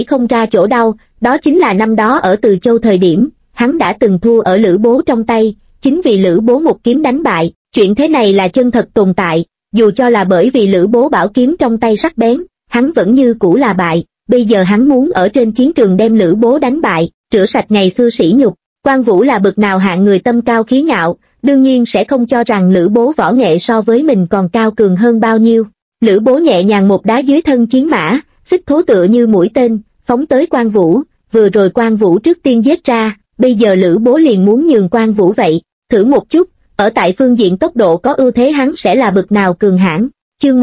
không ra chỗ đau, đó chính là năm đó ở Từ Châu thời điểm, hắn đã từng thua ở Lữ Bố trong tay, chính vì Lữ Bố một kiếm đánh bại, chuyện thế này là chân thật tồn tại, dù cho là bởi vì Lữ Bố bảo kiếm trong tay sắc bén, hắn vẫn như cũ là bại, bây giờ hắn muốn ở trên chiến trường đem Lữ Bố đánh bại, rửa sạch ngày xưa sỉ nhục. Quan Vũ là bậc nào hạng người tâm cao khí ngạo, đương nhiên sẽ không cho rằng Lữ Bố võ nghệ so với mình còn cao cường hơn bao nhiêu. Lữ Bố nhẹ nhàng một đá dưới thân chiến mã, xích thố tựa như mũi tên, phóng tới Quan Vũ, vừa rồi Quan Vũ trước tiên giết ra, bây giờ Lữ Bố liền muốn nhường Quan Vũ vậy, thử một chút, ở tại phương diện tốc độ có ưu thế hắn sẽ là bậc nào cường hãn. Chương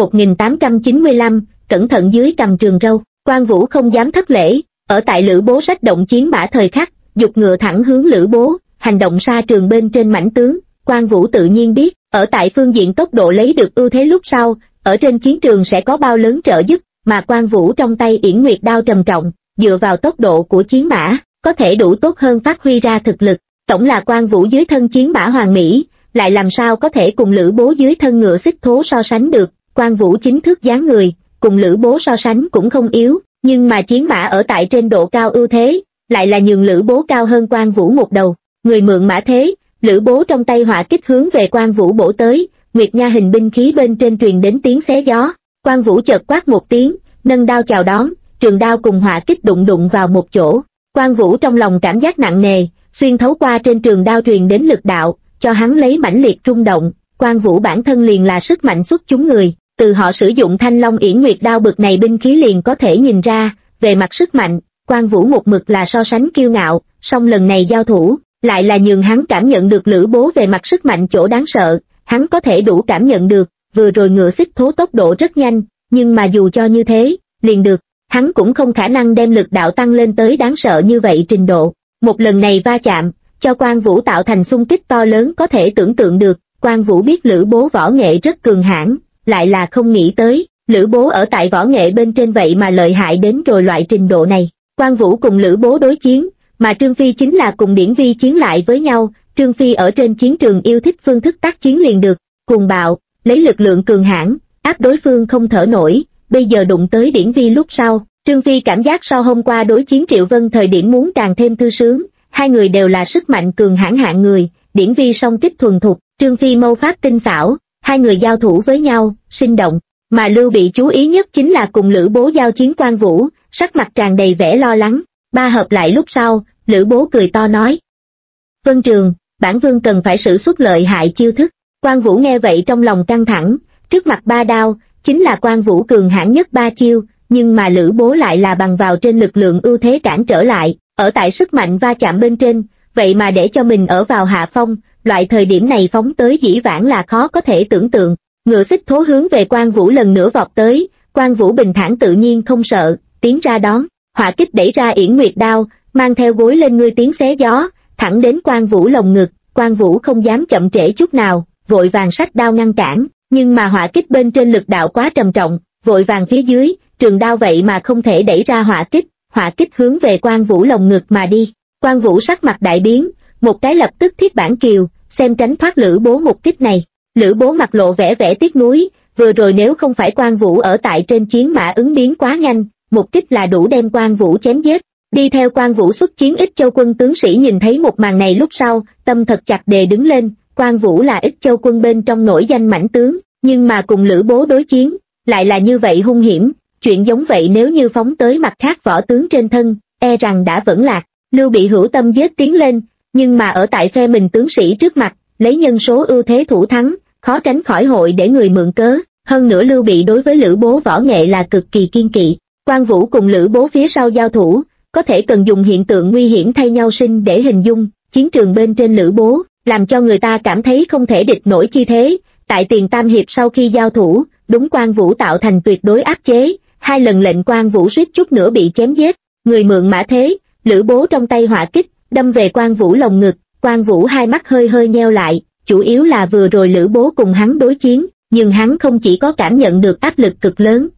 1895, cẩn thận dưới cầm trường râu, Quan Vũ không dám thất lễ, ở tại Lữ Bố sách động chiến mã thời khắc, giục ngựa thẳng hướng Lữ Bố, hành động xa trường bên trên mãnh tướng, Quan Vũ tự nhiên biết, ở tại phương diện tốc độ lấy được ưu thế lúc sau, ở trên chiến trường sẽ có bao lớn trợ giúp, mà Quan Vũ trong tay Yển Nguyệt đao trầm trọng, dựa vào tốc độ của chiến mã, có thể đủ tốt hơn phát huy ra thực lực, tổng là Quan Vũ dưới thân chiến mã hoàn mỹ, lại làm sao có thể cùng Lữ Bố dưới thân ngựa xích thố so sánh được. Quan Vũ chính thức dáng người, cùng Lữ Bố so sánh cũng không yếu, nhưng mà chiến mã ở tại trên độ cao ưu thế, lại là nhường Lữ Bố cao hơn Quan Vũ một đầu. Người mượn mã thế, Lữ Bố trong tay hỏa kích hướng về Quan Vũ bổ tới, Nguyệt Nha hình binh khí bên trên truyền đến tiếng xé gió. Quan Vũ chợt quát một tiếng, nâng đao chào đón, trường đao cùng hỏa kích đụng vào một chỗ. Quan Vũ trong lòng cảm giác nặng nề, xuyên thấu qua trên trường đao truyền đến lực đạo, cho hắn lấy mãnh liệt rung động. Quan Vũ bản thân liền là sức mạnh xuất chúng người, từ họ sử dụng Thanh Long Yển Nguyệt đao bực này binh khí liền có thể nhìn ra, về mặt sức mạnh, Quan Vũ một mực là so sánh kiêu ngạo, song lần này giao thủ, lại là nhường hắn cảm nhận được Lữ Bố về mặt sức mạnh chỗ đáng sợ, hắn có thể đủ cảm nhận được, vừa rồi ngựa xích thố tốc độ rất nhanh, nhưng mà dù cho như thế, liền được, hắn cũng không khả năng đem lực đạo tăng lên tới đáng sợ như vậy trình độ. Một lần này va chạm, cho Quan Vũ tạo thành xung kích to lớn có thể tưởng tượng được, Quan Vũ biết Lữ Bố võ nghệ rất cường hãn, lại là không nghĩ tới, Lữ Bố ở tại võ nghệ bên trên vậy mà lợi hại đến rồi loại trình độ này. Quan Vũ cùng Lữ Bố đối chiến, mà Trương Phi chính là cùng Điển Vi chiến lại với nhau. Trương Phi ở trên chiến trường yêu thích phương thức tác chiến liền được, cuồng bạo, lấy lực lượng cường hãn, áp đối phương không thở nổi, bây giờ đụng tới Điển Vi lúc sau, Trương Phi cảm giác so hôm qua đối chiến Triệu Vân thời điểm muốn càng thêm thư sướng, hai người đều là sức mạnh cường hãn hạng người, Điển Vi song kích thuần thục, Trương Phi mâu pháp tinh xảo, hai người giao thủ với nhau, sinh động, mà Lưu Bị chú ý nhất chính là cùng Lữ Bố giao chiến. Quan Vũ, sắc mặt tràn đầy vẻ lo lắng, ba hợp lại lúc sau, Lữ Bố cười to nói: Vân Trường, bản vương cần phải sử xuất lợi hại chiêu thức. Quan Vũ nghe vậy trong lòng căng thẳng, trước mặt ba đao, chính là Quan Vũ cường hãn nhất ba chiêu, nhưng mà Lữ Bố lại là bằng vào trên lực lượng ưu thế cản trở lại, ở tại sức mạnh va chạm bên trên, vậy mà để cho mình ở vào hạ phong, loại thời điểm này phóng tới dĩ vãng là khó có thể tưởng tượng. Ngựa xích thố hướng về Quan Vũ lần nữa vọt tới, Quan Vũ bình thản tự nhiên không sợ, tiến ra đón, hỏa kích đẩy ra Yển Nguyệt đao, mang theo gối lên ngươi tiếng xé gió, thẳng đến Quan Vũ lồng ngực. Quan Vũ không dám chậm trễ chút nào, vội vàng xách đao ngăn cản, nhưng mà hỏa kích bên trên lực đạo quá trầm trọng, vội vàng phía dưới, trường đao vậy mà không thể đẩy ra hỏa kích hướng về Quan Vũ lồng ngực mà đi. Quan Vũ sắc mặt đại biến, một cái lập tức thiết bản kiều, xem tránh thoát Lữ Bố một kích này. Lữ Bố mặt lộ vẻ tiếc nuối, vừa rồi nếu không phải Quan Vũ ở tại trên chiến mã ứng biến quá nhanh, một kích là đủ đem Quan Vũ chém giết. Đi theo Quan Vũ xuất chiến Ích Châu quân tướng sĩ nhìn thấy một màn này lúc sau, tâm thật chặt đề đứng lên. Quan Vũ là Ích Châu quân bên trong nổi danh mãnh tướng, nhưng mà cùng Lữ Bố đối chiến, lại là như vậy hung hiểm, chuyện giống vậy nếu như phóng tới mặt khác võ tướng trên thân, e rằng đã vẫn lạc. Lưu Bị hữu tâm giết tiến lên, nhưng mà ở tại phe mình tướng sĩ trước mặt, lấy nhân số ưu thế thủ thắng, khó tránh khỏi hội để người mượn cớ. Hơn nữa Lưu Bị đối với Lữ Bố võ nghệ là cực kỳ kiên kỵ. Quan Vũ cùng Lữ Bố phía sau giao thủ, có thể cần dùng hiện tượng nguy hiểm thay nhau sinh để hình dung. Chiến trường bên trên Lữ Bố, làm cho người ta cảm thấy không thể địch nổi chi thế. Tại tiền tam hiệp sau khi giao thủ, đúng Quan Vũ tạo thành tuyệt đối áp chế, hai lần lệnh Quan Vũ suýt chút nữa bị chém giết. Người mượn mã thế, Lữ Bố trong tay hỏa kích, đâm về Quan Vũ lồng ngực. Quan Vũ hai mắt hơi nheo lại, chủ yếu là vừa rồi Lữ Bố cùng hắn đối chiến, nhưng hắn không chỉ có cảm nhận được áp lực cực lớn,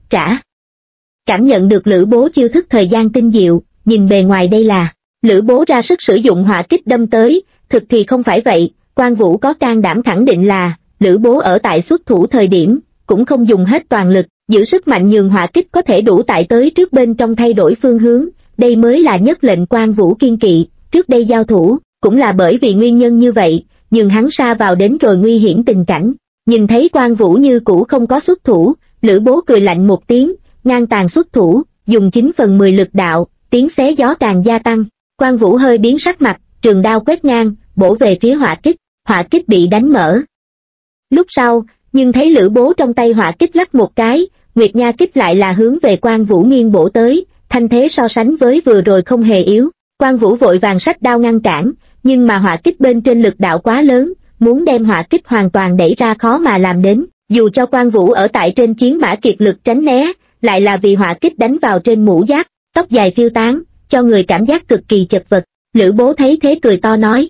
cảm nhận được Lữ Bố chiêu thức thời gian tinh diệu, nhìn bề ngoài đây là Lữ Bố ra sức sử dụng hỏa kích đâm tới, thực thì không phải vậy. Quan Vũ có can đảm khẳng định là Lữ Bố ở tại xuất thủ thời điểm cũng không dùng hết toàn lực, giữ sức mạnh nhường hỏa kích có thể đủ tại tới trước bên trong thay đổi phương hướng, đây mới là nhất lệnh Quan Vũ kiên kỵ. Trước đây giao thủ, cũng là bởi vì nguyên nhân như vậy, nhưng hắn sa vào đến rồi nguy hiểm tình cảnh. Nhìn thấy Quan Vũ như cũ không có xuất thủ, Lữ Bố cười lạnh một tiếng, ngang tàn xuất thủ, dùng 9/10 lực đạo, tiếng xé gió càng gia tăng. Quan Vũ hơi biến sắc mặt, trường đao quét ngang, bổ về phía hỏa kích bị đánh mở. Lúc sau, nhưng thấy Lữ Bố trong tay hỏa kích lắc một cái, Nguyệt Nha kích lại là hướng về Quan Vũ nghiêng bổ tới, thanh thế so sánh với vừa rồi không hề yếu. Quan Vũ vội vàng xách đao ngăn cản, nhưng mà hỏa kích bên trên lực đạo quá lớn, muốn đem hỏa kích hoàn toàn đẩy ra khó mà làm đến. Dù cho Quan Vũ ở tại trên chiến mã kiệt lực tránh né, lại là vì hỏa kích đánh vào trên mũ giáp, tóc dài phiêu tán, cho người cảm giác cực kỳ chật vật. Lữ Bố thấy thế cười to nói: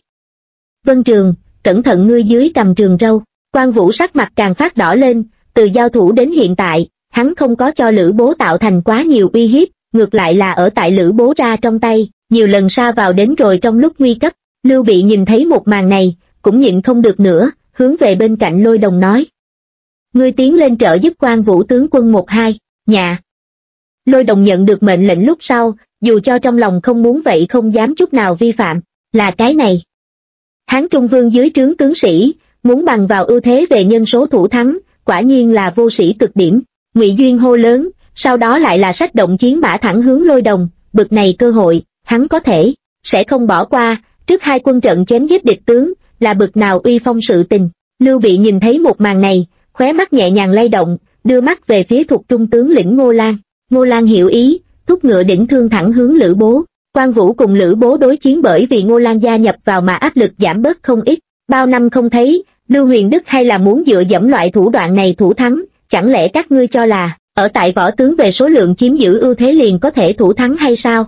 Vân Trường, cẩn thận ngươi dưới cầm trường râu. Quan Vũ sắc mặt càng phát đỏ lên, từ giao thủ đến hiện tại, hắn không có cho Lữ Bố tạo thành quá nhiều uy hiếp, ngược lại là ở tại Lữ Bố ra trong tay, nhiều lần sa vào đến rồi trong lúc nguy cấp. Lưu Bị nhìn thấy một màn này, cũng nhịn không được nữa, hướng về bên cạnh Lôi Đồng nói: Ngươi tiến lên trợ giúp Quan Vũ tướng quân 1-2, nhà. Lôi Đồng nhận được mệnh lệnh lúc sau, dù cho trong lòng không muốn vậy không dám chút nào vi phạm, là cái này. Hán Trung Vương dưới trướng tướng sĩ, muốn bằng vào ưu thế về nhân số thủ thắng, quả nhiên là vô sĩ cực điểm. Ngụy Duyên hô lớn, sau đó lại là xách động chiến mã thẳng hướng Lôi Đồng, bực này cơ hội, hắn có thể sẽ không bỏ qua. Trước hai quân trận chém giết địch tướng, là bực nào uy phong sự tình. Lưu Bị nhìn thấy một màn này, khóe mắt nhẹ nhàng lay động, đưa mắt về phía thuộc trung tướng lĩnh Ngô Lan. Ngô Lan hiểu ý, thúc ngựa đỉnh thương thẳng hướng Lữ Bố. Quan Vũ cùng Lữ Bố đối chiến bởi vì Ngô Lan gia nhập vào mà áp lực giảm bớt không ít. Bao năm không thấy, Lưu Huyền Đức hay là muốn dựa dẫm loại thủ đoạn này thủ thắng, chẳng lẽ các ngươi cho là ở tại võ tướng về số lượng chiếm giữ ưu thế liền có thể thủ thắng hay sao?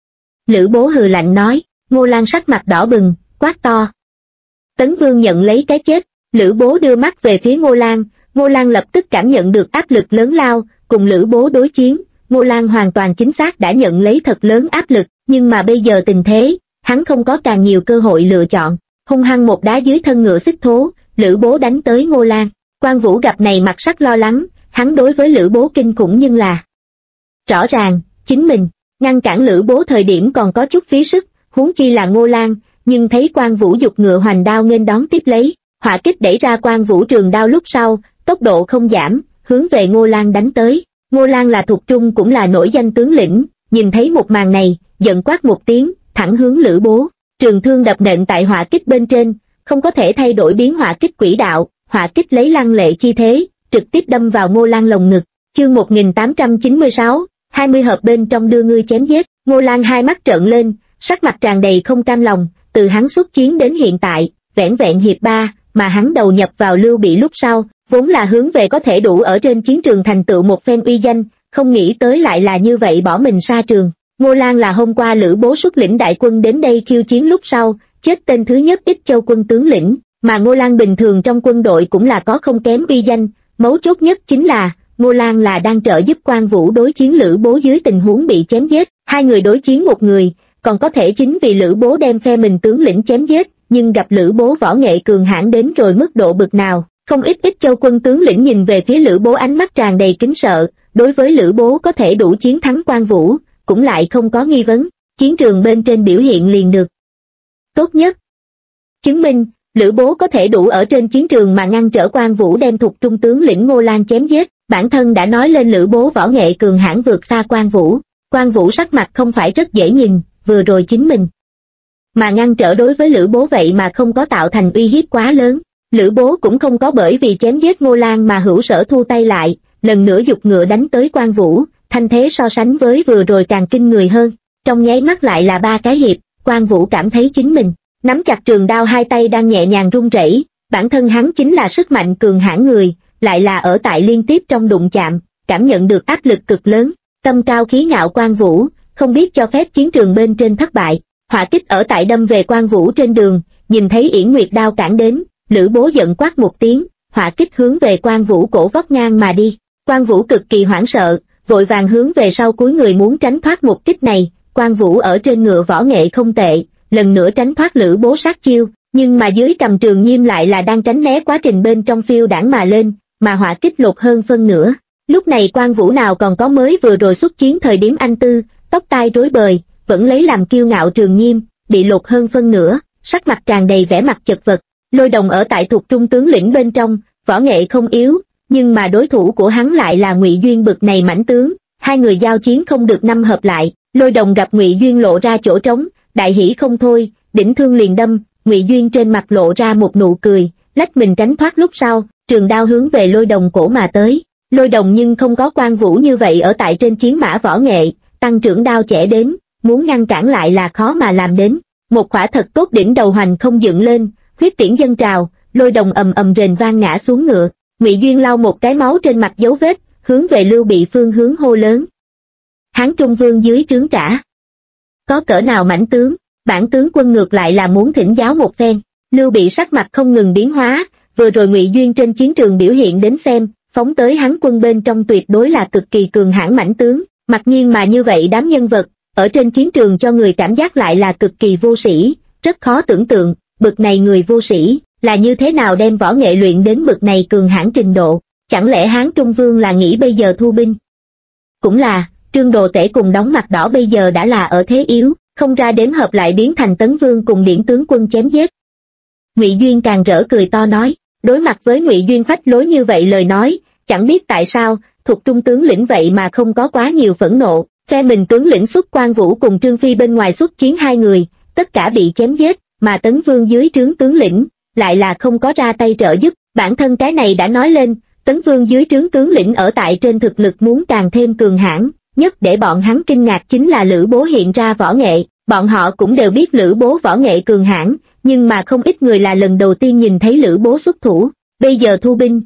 Lữ Bố hừ lạnh nói. Ngô Lan sắc mặt đỏ bừng, quát to: Tấn Vương nhận lấy cái chết. Lữ Bố đưa mắt về phía Ngô Lan lập tức cảm nhận được áp lực lớn lao, cùng Lữ Bố đối chiến, Ngô Lan hoàn toàn chính xác đã nhận lấy thật lớn áp lực, nhưng mà bây giờ tình thế, hắn không có càng nhiều cơ hội lựa chọn, hung hăng một đá dưới thân ngựa xích thố, Lữ Bố đánh tới Ngô Lan. Quan Vũ gặp này mặt sắc lo lắng, hắn đối với Lữ Bố kinh khủng nhưng là rõ ràng, chính mình ngăn cản Lữ Bố thời điểm còn có chút phí sức, huống chi là Ngô Lan, nhưng thấy Quan Vũ giục ngựa hoành đao nghênh đón tiếp lấy, hỏa kích đẩy ra Quan Vũ trường đao lúc sau, tốc độ không giảm, hướng về Ngô Lan đánh tới. Ngô Lan là thuộc trung cũng là nổi danh tướng lĩnh, nhìn thấy một màn này, giận quát một tiếng, thẳng hướng Lữ Bố, trường thương đập nện tại hỏa kích bên trên, không có thể thay đổi biến hỏa kích quỹ đạo, hỏa kích lấy lăng lệ chi thế, trực tiếp đâm vào Ngô Lan lồng ngực. Chương 1896, 20 hợp bên trong đưa ngươi chém giết. Ngô Lan hai mắt trợn lên, sắc mặt tràn đầy không cam lòng, từ hắn xuất chiến đến hiện tại, vẻn vẹn hiệp 3, mà hắn đầu nhập vào Lưu Bị lúc sau, vốn là hướng về có thể đủ ở trên chiến trường thành tựu một phen uy danh, không nghĩ tới lại là như vậy bỏ mình xa trường. Ngô Lan là hôm qua Lữ Bố xuất lĩnh đại quân đến đây khiêu chiến lúc sau, chết tên thứ nhất Ích Châu quân tướng lĩnh, mà Ngô Lan bình thường trong quân đội cũng là có không kém uy danh, mấu chốt nhất chính là, Ngô Lan là đang trợ giúp Quan Vũ đối chiến Lữ Bố dưới tình huống bị chém giết, hai người đối chiến một người, còn có thể chính vì Lữ Bố đem phe mình tướng lĩnh chém giết, nhưng gặp Lữ Bố võ nghệ cường hãn đến rồi mức độ bực nào, không ít Ích Châu quân tướng lĩnh nhìn về phía Lữ Bố ánh mắt tràn đầy kính sợ, đối với Lữ Bố có thể đủ chiến thắng Quan Vũ, cũng lại không có nghi vấn, chiến trường bên trên biểu hiện liền được tốt nhất chứng minh, Lữ Bố có thể đủ ở trên chiến trường mà ngăn trở Quan Vũ đem thuộc trung tướng lĩnh Ngô Lan chém giết, bản thân đã nói lên Lữ Bố võ nghệ cường hãn vượt xa Quan Vũ. Quan Vũ sắc mặt không phải rất dễ nhìn, vừa rồi chính mình mà ngăn trở đối với Lữ Bố vậy mà không có tạo thành uy hiếp quá lớn. Lữ Bố cũng không có bởi vì chém giết Ngô Lan mà hữu sở thu tay lại, lần nữa giục ngựa đánh tới Quan Vũ, thanh thế so sánh với vừa rồi càng kinh người hơn. Trong nháy mắt lại là 3 cái hiệp, Quan Vũ cảm thấy chính mình nắm chặt trường đao hai tay đang nhẹ nhàng run rẩy, bản thân hắn chính là sức mạnh cường hãn người, lại là ở tại liên tiếp trong đụng chạm, cảm nhận được áp lực cực lớn, tâm cao khí ngạo Quan Vũ, không biết cho phép chiến trường bên trên thất bại. Hỏa kích ở tại đâm về Quan Vũ trên đường, nhìn thấy Yển Nguyệt đao cản đến, Lữ Bố giận quát một tiếng, hỏa kích hướng về Quan Vũ cổ vót ngang mà đi. Quan Vũ cực kỳ hoảng sợ, vội vàng hướng về sau cúi người muốn tránh thoát một kích này. Quan Vũ ở trên ngựa võ nghệ không tệ, lần nữa tránh thoát Lữ Bố sát chiêu, nhưng mà dưới cầm Trường Nhiêm lại là đang tránh né quá trình bên trong phiêu đãng mà lên, mà hỏa kích lột hơn phân nửa. Lúc này Quan Vũ nào còn có mới vừa rồi xuất chiến thời điểm anh tư, tóc tai rối bời, vẫn lấy làm kiêu ngạo trường nghiêm, bị lột hơn phân nửa, sắc mặt tràn đầy vẻ mặt chật vật. Lôi Đồng ở tại thuộc trung tướng lĩnh bên trong, võ nghệ không yếu, nhưng mà đối thủ của hắn lại là Ngụy Duyên bực này mãnh tướng, hai người giao chiến không được năm hợp lại. Lôi Đồng gặp Ngụy Duyên lộ ra chỗ trống, đại hỉ không thôi, đỉnh thương liền đâm, Ngụy Duyên trên mặt lộ ra một nụ cười, lách mình tránh thoát lúc sau, trường đao hướng về Lôi Đồng cổ mà tới. Lôi Đồng nhưng không có Quan Vũ như vậy ở tại trên chiến mã võ nghệ, tăng trưởng đao chẻ đến, muốn ngăn cản lại là khó mà làm đến. Một quả thật tốt đỉnh đầu hoành không dựng lên, huyết tiễn dâng trào, Lôi Đồng ầm ầm rền vang ngã xuống ngựa. Ngụy Duyên lau một cái máu trên mặt dấu vết, hướng về Lưu Bị phương hướng hô lớn. Hán Trung Vương dưới trướng trả. Có cỡ nào mãnh tướng, bản tướng quân ngược lại là muốn thỉnh giáo một phen. Lưu Bị sắc mặt không ngừng biến hóa, vừa rồi Ngụy Duyên trên chiến trường biểu hiện đến xem, phóng tới hắn quân bên trong tuyệt đối là cực kỳ cường hãn mãnh tướng, mặc nhiên mà như vậy đám nhân vật, ở trên chiến trường cho người cảm giác lại là cực kỳ vô sĩ, rất khó tưởng tượng, bực này người vô sĩ, là như thế nào đem võ nghệ luyện đến bực này cường hãn trình độ, chẳng lẽ Hán Trung Vương là nghĩ bây giờ thu binh? Cũng là, Trương Đồ Tể cùng Đóng Mặt Đỏ bây giờ đã là ở thế yếu, không ra đếm hợp lại biến thành Tấn Vương cùng Điển tướng quân chém giết. Ngụy Duyên càng rỡ cười to nói, đối mặt với Ngụy Duyên phách lối như vậy lời nói, chẳng biết tại sao, thuộc trung tướng lĩnh vậy mà không có quá nhiều phẫn nộ, phe mình tướng lĩnh xuất Quan Vũ cùng Trương Phi bên ngoài xuất chiến hai người, tất cả bị chém giết, mà Tấn Vương dưới trướng tướng lĩnh, lại là không có ra tay trợ giúp, bản thân cái này đã nói lên, Tấn Vương dưới trướng tướng lĩnh ở tại trên thực lực muốn càng thêm cường hãn, nhất để bọn hắn kinh ngạc chính là Lữ Bố hiện ra võ nghệ, bọn họ cũng đều biết Lữ Bố võ nghệ cường hãn, nhưng mà không ít người là lần đầu tiên nhìn thấy Lữ Bố xuất thủ, bây giờ thu binh.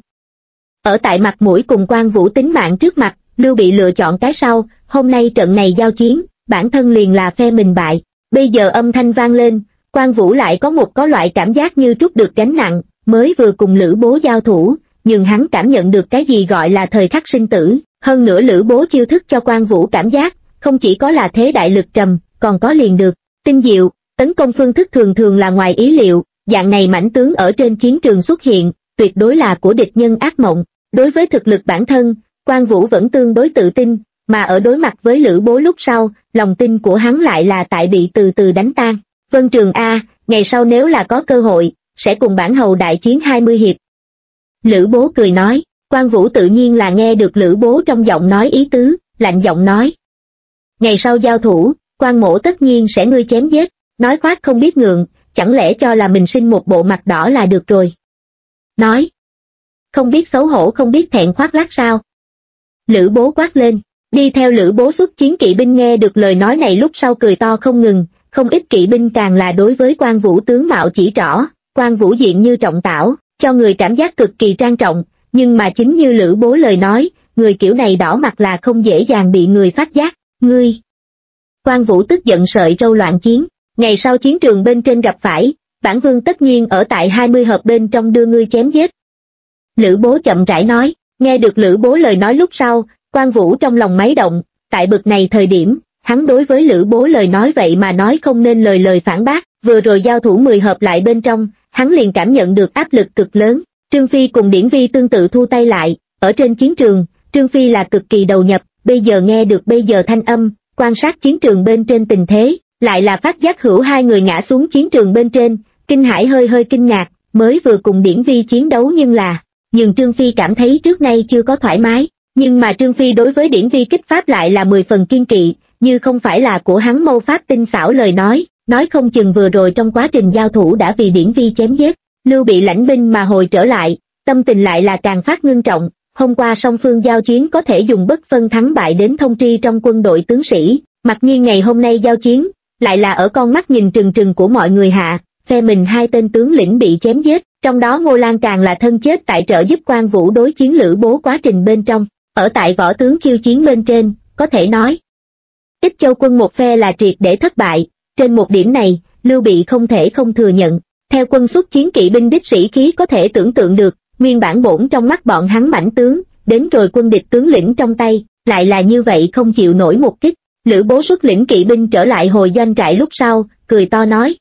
Ở tại mặt mũi cùng Quan Vũ tính mạng trước mặt, Lưu Bị lựa chọn cái sau, hôm nay trận này giao chiến, bản thân liền là phe mình bại, bây giờ âm thanh vang lên, Quan Vũ lại có loại cảm giác như trút được gánh nặng, mới vừa cùng Lữ Bố giao thủ, nhưng hắn cảm nhận được cái gì gọi là thời khắc sinh tử, hơn nữa Lữ Bố chiêu thức cho Quan Vũ cảm giác, không chỉ có là thế đại lực trầm, còn có liền được, tinh diệu, tấn công phương thức thường thường là ngoài ý liệu, dạng này mãnh tướng ở trên chiến trường xuất hiện, tuyệt đối là của địch nhân ác mộng. Đối với thực lực bản thân, Quan Vũ vẫn tương đối tự tin, mà ở đối mặt với Lữ Bố lúc sau, lòng tin của hắn lại là tại bị từ từ đánh tan. Vân Trường A, ngày sau nếu là có cơ hội, sẽ cùng bản hầu đại chiến 20 hiệp. Lữ Bố cười nói, Quan Vũ tự nhiên là nghe được Lữ Bố trong giọng nói ý tứ, lạnh giọng nói. Ngày sau giao thủ, Quan mỗ tất nhiên sẽ ngươi chém giết, nói khoác không biết ngượng, chẳng lẽ cho là mình sinh một bộ mặt đỏ là được rồi. Nói, không biết xấu hổ không biết thẹn khoác lác sao. Lữ Bố quát lên, đi theo Lữ Bố xuất chiến kỵ binh nghe được lời nói này lúc sau cười to không ngừng, không ít kỵ binh càng là đối với Quan Vũ tướng mạo chỉ rõ, Quan Vũ diện như trọng tảo, cho người cảm giác cực kỳ trang trọng, nhưng mà chính như Lữ Bố lời nói, người kiểu này đỏ mặt là không dễ dàng bị người phát giác, ngươi. Quan Vũ tức giận sợi râu loạn chiến, ngày sau chiến trường bên trên gặp phải, bản vương tất nhiên ở tại 20 hợp bên trong đưa ngươi chém giết. Lữ Bố chậm rãi nói, nghe được Lữ Bố lời nói lúc sau, Quan Vũ trong lòng máy động, tại bực này thời điểm, hắn đối với Lữ Bố lời nói vậy mà nói không nên lời phản bác, vừa rồi giao thủ 10 hợp lại bên trong, hắn liền cảm nhận được áp lực cực lớn, Trương Phi cùng Điển Vi tương tự thu tay lại, ở trên chiến trường, Trương Phi là cực kỳ đầu nhập, bây giờ nghe được bây giờ thanh âm, quan sát chiến trường bên trên tình thế, lại là phát giác hữu hai người ngã xuống chiến trường bên trên, kinh hãi hơi kinh ngạc, mới vừa cùng Điển Vi chiến đấu nhưng Trương Phi cảm thấy trước nay chưa có thoải mái, nhưng mà Trương Phi đối với Điển Vi kích pháp lại là 10 phần kiên kỵ, như không phải là của hắn mâu pháp tinh xảo lời nói không chừng vừa rồi trong quá trình giao thủ đã vì Điển Vi chém giết. Lưu Bị lãnh binh mà hồi trở lại, tâm tình lại là càng phát ngưng trọng, hôm qua song phương giao chiến có thể dùng bất phân thắng bại đến thông tri trong quân đội tướng sĩ, mặc nhiên ngày hôm nay giao chiến, lại là ở con mắt nhìn trừng trừng của mọi người hạ, phe mình hai tên tướng lĩnh bị chém giết, trong đó Ngô Lan càng là thân chết tại trợ giúp Quan Vũ đối chiến Lữ Bố quá trình bên trong, ở tại võ tướng khiêu chiến bên trên, có thể nói. Ích Châu quân một phe là triệt để thất bại, trên một điểm này, Lưu Bị không thể không thừa nhận, theo quân xuất chiến kỵ binh đích sĩ khí có thể tưởng tượng được, nguyên bản bổn trong mắt bọn hắn mãnh tướng, đến rồi quân địch tướng lĩnh trong tay, lại là như vậy không chịu nổi một kích. Lữ Bố xuất lĩnh kỵ binh trở lại hồi doanh trại lúc sau, cười to nói.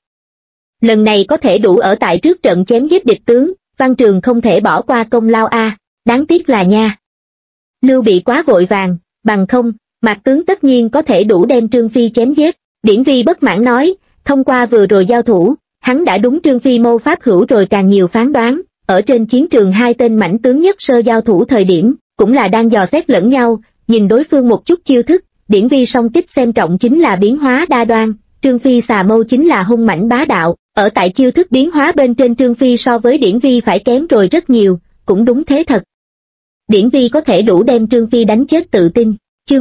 Lần này có thể đủ ở tại trước trận chém giết địch tướng, Văn Trường không thể bỏ qua công lao a, đáng tiếc là nha. Lưu Bị quá vội vàng, bằng không, Mạc tướng tất nhiên có thể đủ đem Trương Phi chém giết. Điển Vi bất mãn nói, thông qua vừa rồi giao thủ, hắn đã đúng Trương Phi mâu pháp hữu rồi càng nhiều phán đoán, ở trên chiến trường hai tên mãnh tướng nhất sơ giao thủ thời điểm, cũng là đang dò xét lẫn nhau, nhìn đối phương một chút chiêu thức. Điển Vi song kích xem trọng chính là biến hóa đa đoan, Trương Phi xà mâu chính là hung mãnh bá đạo, ở tại chiêu thức biến hóa bên trên Trương Phi so với Điển Vi phải kém rồi rất nhiều, cũng đúng thế thật. Điển Vi có thể đủ đem Trương Phi đánh chết tự tin. Chương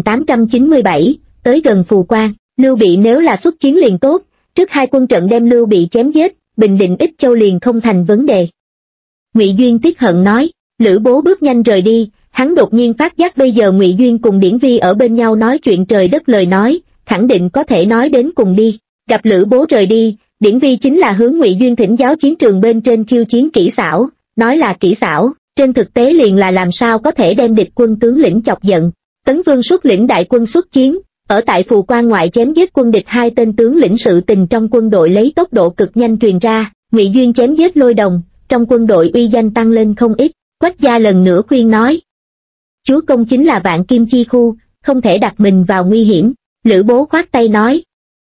1897, tới gần Phù Quan, Lưu Bị nếu là xuất chiến liền tốt, trước hai quân trận đem Lưu Bị chém giết, bình định Ích Châu liền không thành vấn đề. Ngụy Duyên tiếc hận nói, Lữ Bố bước nhanh rời đi, hắn đột nhiên phát giác bây giờ Ngụy Duyên cùng Điển Vi ở bên nhau nói chuyện trời đất lời nói, khẳng định có thể nói đến cùng đi. Gặp Lữ Bố rời đi, Điển Vi chính là hướng Ngụy Duyên thỉnh giáo chiến trường bên trên khiêu chiến kỹ xảo, nói là kỹ xảo, trên thực tế liền là làm sao có thể đem địch quân tướng lĩnh chọc giận. Tấn Vương xuất lĩnh đại quân xuất chiến, ở tại Phù Quan ngoại chém giết quân địch hai tên tướng lĩnh, sự tình trong quân đội lấy tốc độ cực nhanh truyền ra, Ngụy Duyên chém giết Lôi Đồng, trong quân đội uy danh tăng lên không ít. Quách gia lần nữa khuyên nói, chúa công chính là vạn kim chi khu, không thể đặt mình vào nguy hiểm. Lữ Bố khoát tay nói,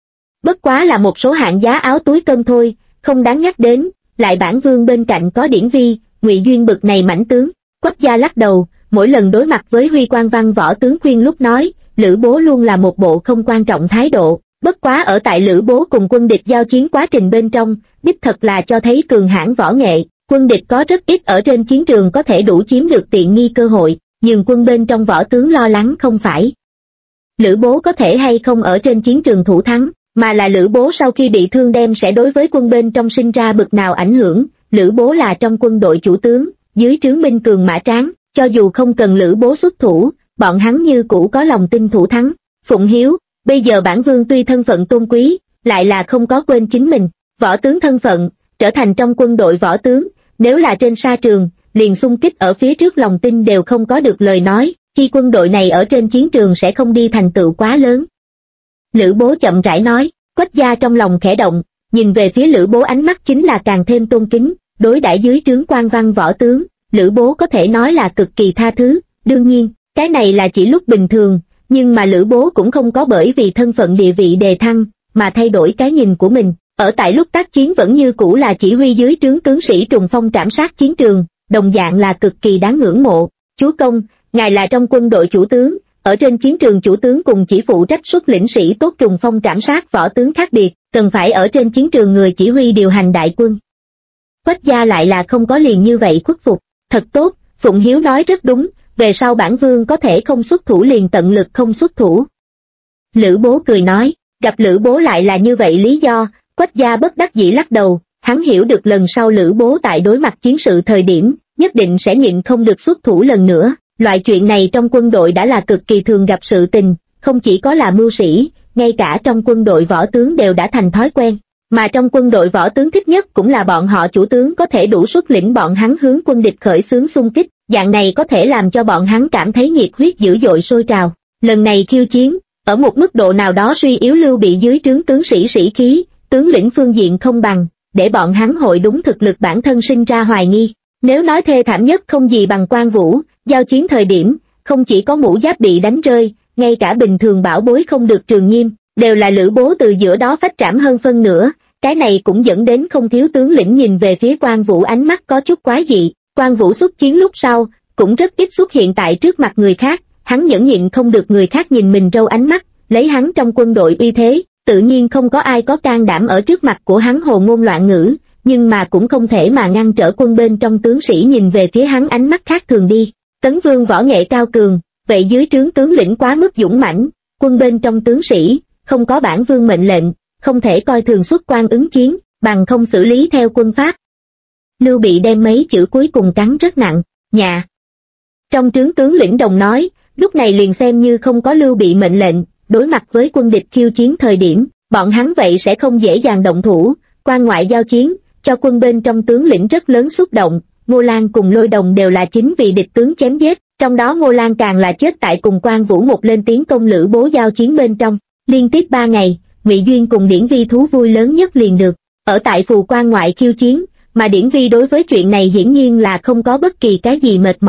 bất quá là một số hạng giá áo túi cơm thôi, không đáng nhắc đến, lại bản vương bên cạnh có Điển Vi, Ngụy Duyên bực này mãnh tướng. Quách gia lắc đầu, mỗi lần đối mặt với Huy Quan Văn võ tướng khuyên lúc nói, Lữ Bố luôn là một bộ không quan trọng thái độ, bất quá ở tại Lữ Bố cùng quân địch giao chiến quá trình bên trong, đích thật là cho thấy cường hãn võ nghệ, quân địch có rất ít ở trên chiến trường có thể đủ chiếm được tiện nghi cơ hội, nhường quân bên trong võ tướng lo lắng không phải Lữ Bố có thể hay không ở trên chiến trường thủ thắng, mà là Lữ Bố sau khi bị thương đem sẽ đối với quân bên trong sinh ra bực nào ảnh hưởng. Lữ Bố là trong quân đội chủ tướng, dưới trướng binh cường mã tráng, cho dù không cần Lữ Bố xuất thủ, bọn hắn như cũ có lòng tin thủ thắng. Phụng Hiếu, bây giờ bản vương tuy thân phận tôn quý, lại là không có quên chính mình, võ tướng thân phận, trở thành trong quân đội võ tướng, nếu là trên sa trường, liền xung kích ở phía trước lòng tin đều không có được lời nói, khi quân đội này ở trên chiến trường sẽ không đi thành tựu quá lớn. Lữ Bố chậm rãi nói, Quách gia trong lòng khẽ động, nhìn về phía Lữ Bố ánh mắt chính là càng thêm tôn kính, đối đãi dưới trướng quan văn võ tướng, Lữ Bố có thể nói là cực kỳ tha thứ, đương nhiên, cái này là chỉ lúc bình thường, nhưng mà Lữ Bố cũng không có bởi vì thân phận địa vị đề thăng, mà thay đổi cái nhìn của mình, ở tại lúc tác chiến vẫn như cũ là chỉ huy dưới trướng tướng sĩ trùng phong trảm sát chiến trường, đồng dạng là cực kỳ đáng ngưỡng mộ. Chúa công, ngài là trong quân đội chủ tướng, ở trên chiến trường chủ tướng cùng chỉ phụ trách xuất lĩnh sĩ tốt trùng phong trảm sát võ tướng khác biệt, cần phải ở trên chiến trường người chỉ huy điều hành đại quân. Quách gia lại là không có liền như vậy khuất phục, thật tốt, Phụng Hiếu nói rất đúng, về sau bản vương có thể không xuất thủ liền tận lực không xuất thủ. Lữ Bố cười nói, gặp Lữ Bố lại là như vậy lý do, Quách gia bất đắc dĩ lắc đầu, hắn hiểu được lần sau Lữ Bố tại đối mặt chiến sự thời điểm, nhất định sẽ nhịn không được xuất thủ lần nữa, loại chuyện này trong quân đội đã là cực kỳ thường gặp sự tình, không chỉ có là mưu sĩ, ngay cả trong quân đội võ tướng đều đã thành thói quen, mà trong quân đội võ tướng thích nhất cũng là bọn họ chủ tướng có thể đủ xuất lĩnh bọn hắn hướng quân địch khởi xướng xung kích, dạng này có thể làm cho bọn hắn cảm thấy nhiệt huyết dữ dội sôi trào. Lần này khiêu chiến, ở một mức độ nào đó suy yếu Lưu Bị dưới trướng tướng sĩ sĩ khí, tướng lĩnh phương diện không bằng, để bọn hắn hội đúng thực lực bản thân sinh ra hoài nghi. Nếu nói thê thảm nhất không gì bằng Quan Vũ, giao chiến thời điểm, không chỉ có mũ giáp bị đánh rơi, ngay cả bình thường bảo bối không được trường nghiêm, đều là Lữ Bố từ giữa đó phách trảm hơn phân nửa, cái này cũng dẫn đến không thiếu tướng lĩnh nhìn về phía Quan Vũ ánh mắt có chút quái dị. Quan Vũ xuất chiến lúc sau, cũng rất ít xuất hiện tại trước mặt người khác, hắn nhẫn nhịn không được người khác nhìn mình râu ánh mắt, lấy hắn trong quân đội uy thế, tự nhiên không có ai có can đảm ở trước mặt của hắn hồ ngôn loạn ngữ, nhưng mà cũng không thể mà ngăn trở quân bên trong tướng sĩ nhìn về phía hắn ánh mắt khác thường đi. Tấn Vương võ nghệ cao cường, vậy dưới trướng tướng lĩnh quá mức dũng mãnh, quân bên trong tướng sĩ, không có bản vương mệnh lệnh, không thể coi thường xuất quan ứng chiến, bằng không xử lý theo quân pháp. Lưu Bị đem mấy chữ cuối cùng cắn rất nặng, nhà. Trong trướng tướng lĩnh đồng nói, lúc này liền xem như không có Lưu Bị mệnh lệnh, đối mặt với quân địch khiêu chiến thời điểm, bọn hắn vậy sẽ không dễ dàng động thủ, quan ngoại giao chiến, cho quân bên trong tướng lĩnh rất lớn xúc động. Ngô Lan cùng Lôi Đồng đều là chính vì địch tướng chém giết, trong đó Ngô Lan càng là chết tại cùng Quan Vũ một lên tiến công Lữ Bố giao chiến bên trong. Liên tiếp 3 ngày, Ngụy Duyên cùng Điển Vi thú vui lớn nhất liền được ở tại Phù Quan ngoại khiêu chiến, mà Điển Vi đối với chuyện này hiển nhiên là không có bất kỳ cái gì mệt mỏi,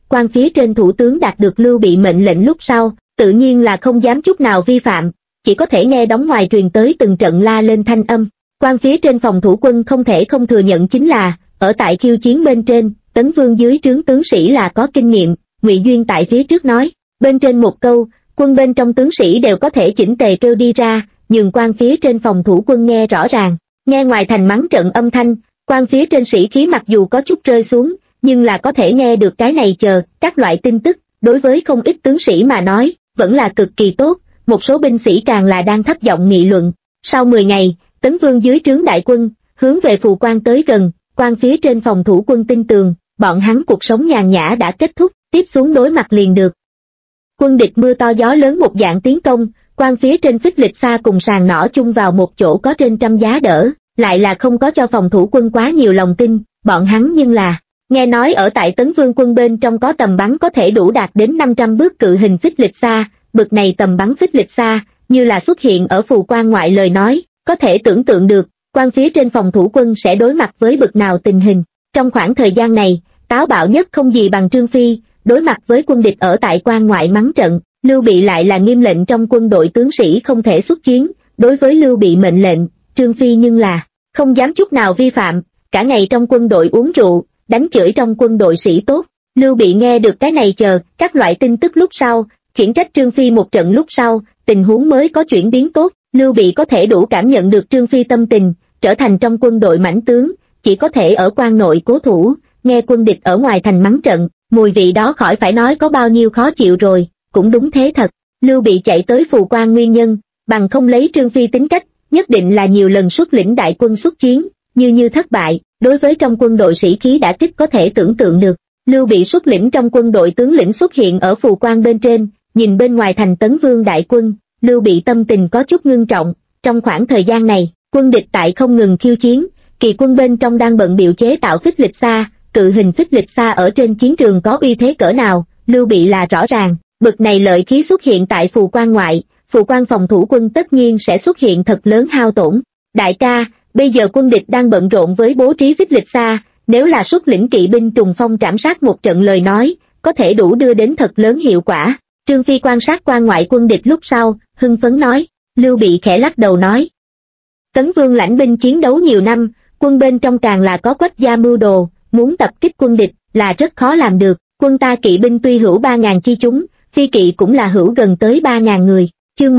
quan phía trên thủ tướng đạt được Lưu Bị mệnh lệnh lúc sau, tự nhiên là không dám chút nào vi phạm, chỉ có thể nghe đóng ngoài truyền tới từng trận la lên thanh âm. Quan phía trên phòng thủ quân không thể không thừa nhận chính là, ở tại khiêu chiến bên trên, Tấn Vương dưới trướng tướng sĩ là có kinh nghiệm. Ngụy Duyên tại phía trước nói, bên trên một câu, quân bên trong tướng sĩ đều có thể chỉnh tề kêu đi ra, nhường quan phía trên phòng thủ quân nghe rõ ràng. Nghe ngoài thành mắng trận âm thanh, quan phía trên sĩ khí mặc dù có chút rơi xuống, nhưng là có thể nghe được cái này chờ, các loại tin tức, đối với không ít tướng sĩ mà nói, vẫn là cực kỳ tốt, một số binh sĩ càng là đang thấp giọng nghị luận. Sau 10 ngày, Tấn Vương dưới trướng đại quân, hướng về Phù Quan tới gần, quan phía trên phòng thủ quân tin tường, bọn hắn cuộc sống nhàn nhã đã kết thúc, tiếp xuống đối mặt liền được. Quân địch mưa to gió lớn một dạng tiến công, quan phía trên Phích Lịch Sa cùng sàng nỏ chung vào một chỗ có trên trăm giá đỡ, lại là không có cho phòng thủ quân quá nhiều lòng tin, bọn hắn nhưng là, nghe nói ở tại Tấn Vương quân bên trong có tầm bắn có thể đủ đạt đến 500 bước cự hình Phích Lịch Sa, bực này tầm bắn Phích Lịch Sa, như là xuất hiện ở Phù Quan ngoại lời nói, có thể tưởng tượng được, quan phía trên phòng thủ quân sẽ đối mặt với bực nào tình hình. Trong khoảng thời gian này, táo bạo nhất không gì bằng Trương Phi, đối mặt với quân địch ở tại quan ngoại mắng trận, Lưu Bị lại là nghiêm lệnh trong quân đội tướng sĩ không thể xuất chiến, đối với Lưu Bị mệnh lệnh, Trương Phi nhưng là không dám chút nào vi phạm, cả ngày trong quân đội uống rượu, đánh chửi trong quân đội sĩ tốt. Lưu Bị nghe được cái này chờ, các loại tin tức lúc sau, khiển trách Trương Phi một trận lúc sau, tình huống mới có chuyển biến tốt, Lưu Bị có thể đủ cảm nhận được Trương Phi tâm tình, trở thành trong quân đội mãnh tướng, chỉ có thể ở quan nội cố thủ, nghe quân địch ở ngoài thành mắng trận, mùi vị đó khỏi phải nói có bao nhiêu khó chịu rồi, cũng đúng thế thật. Lưu Bị chạy tới Phù Quan nguyên nhân, bằng không lấy Trương Phi tính cách, nhất định là nhiều lần xuất lĩnh đại quân xuất chiến, như thất bại, đối với trong quân đội sĩ khí đã kích có thể tưởng tượng được. Lưu Bị xuất lĩnh trong quân đội tướng lĩnh xuất hiện ở Phù Quan bên trên, nhìn bên ngoài thành Tấn Vương đại quân, Lưu Bị tâm tình có chút ngưng trọng. Trong khoảng thời gian này, quân địch tại không ngừng khiêu chiến, kỳ quân bên trong đang bận biểu chế tạo Phích Lịch Sa, cự hình Phích Lịch Sa ở trên chiến trường có uy thế cỡ nào, Lưu Bị là rõ ràng. Bực này lợi khí xuất hiện tại Phù Quan ngoại, Phù Quan phòng thủ quân tất nhiên sẽ xuất hiện thật lớn hao tổn. Đại ca, bây giờ quân địch đang bận rộn với bố trí Phích Lịch Sa, nếu là xuất lĩnh kỵ binh trùng phong trảm sát một trận lời nói, có thể đủ đưa đến thật lớn hiệu quả. Trương Phi quan sát quan ngoại quân địch lúc sau, hưng phấn nói. Lưu Bị khẽ lắc đầu nói. Tấn Vương lãnh binh chiến đấu nhiều năm, quân bên trong càng là có quách gia mưu đồ, muốn tập kích quân địch là rất khó làm được. Quân ta kỵ binh tuy hữu 3.000 chi chúng, phi kỵ cũng là hữu gần tới 3.000 người. Chương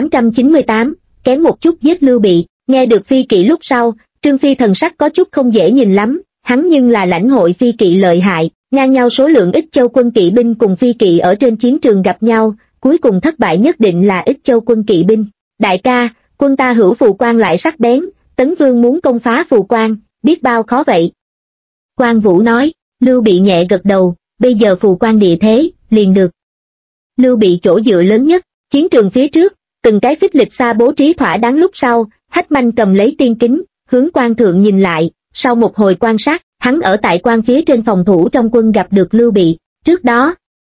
1898, kém một chút giết Lưu Bị. Nghe được phi kỵ lúc sau, Trương Phi thần sắc có chút không dễ nhìn lắm, hắn nhưng là lãnh hội phi kỵ lợi hại, ngang nhau số lượng Ích Châu quân kỵ binh cùng phi kỵ ở trên chiến trường gặp nhau, cuối cùng thất bại nhất định là Ích Châu quân kỵ binh. Đại ca, quân ta hữu Phù Quan lại sắc bén, Tấn Vương muốn công phá Phù Quan, biết bao khó vậy. Quan Vũ nói. Lưu Bị nhẹ gật đầu, bây giờ Phù Quan địa thế, liền được. Lưu Bị chỗ dựa lớn nhất, chiến trường phía trước, từng cái Phích Lịch Sa bố trí thỏa đáng lúc sau, Hách Manh cầm lấy tiên kính, hướng quan thượng nhìn lại, sau một hồi quan sát, hắn ở tại quan phía trên phòng thủ trong quân gặp được Lưu Bị, trước đó.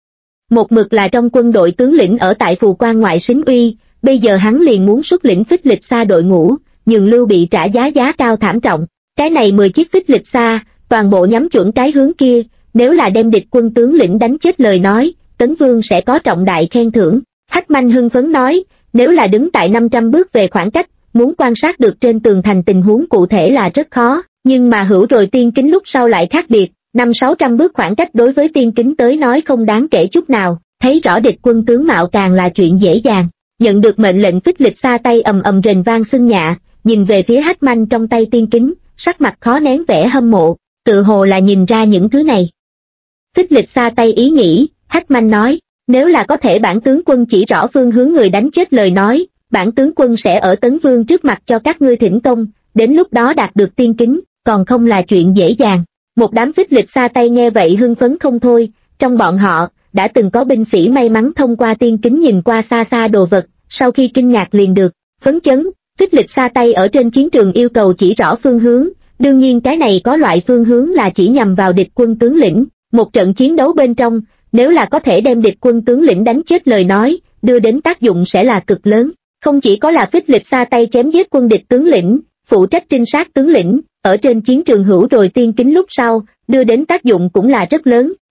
Một mực là trong quân đội tướng lĩnh ở tại Phù Quan ngoại xính uy, bây giờ hắn liền muốn xuất lĩnh Phích Lịch Sa đội ngũ, nhưng Lưu Bị trả giá cao thảm trọng, cái này 10 chiếc Phích Lịch Sa, toàn bộ nhắm chuẩn cái hướng kia, nếu là đem địch quân tướng lĩnh đánh chết lời nói, Tấn Vương sẽ có trọng đại khen thưởng. Hách Manh hưng phấn nói, nếu là đứng tại 500 bước về khoảng cách, muốn quan sát được trên tường thành tình huống cụ thể là rất khó, nhưng mà hữu rồi tiên kính lúc sau lại khác biệt, 500-600 bước khoảng cách đối với tiên kính tới nói không đáng kể chút nào, thấy rõ địch quân tướng mạo càng là chuyện dễ dàng. Nhận được mệnh lệnh Phích Lịch Sa tay ầm ầm rền vang xưng nhạ, nhìn về phía Hách Manh trong tay tiên kính, sắc mặt khó nén vẻ hâm mộ, tự hồ là nhìn ra những thứ này. Phích Lịch Sa tay ý nghĩ, Hách Manh nói, nếu là có thể bản tướng quân chỉ rõ phương hướng người đánh chết lời nói, bản tướng quân sẽ ở Tấn Vương trước mặt cho các ngươi thỉnh công, đến lúc đó đạt được tiên kính, còn không là chuyện dễ dàng. Một đám Phích Lịch Sa tay nghe vậy hưng phấn không thôi, trong bọn họ, đã từng có binh sĩ may mắn thông qua tiên kính nhìn qua xa xa đồ vật, sau khi kinh ngạc liền được phấn chấn. Phích Lịch Sa tay ở trên chiến trường yêu cầu chỉ rõ phương hướng, đương nhiên cái này có loại phương hướng là chỉ nhằm vào địch quân tướng lĩnh. Một trận chiến đấu bên trong, nếu là có thể đem địch quân tướng lĩnh đánh chết lời nói, đưa đến tác dụng sẽ là cực lớn. Không chỉ có là Phích Lịch Sa tay chém giết quân địch tướng lĩnh, phụ trách trinh sát tướng lĩnh, ở trên chiến trường hữu rồi tiên kính lúc sau, đưa đến tác dụng cũng là rất lớn.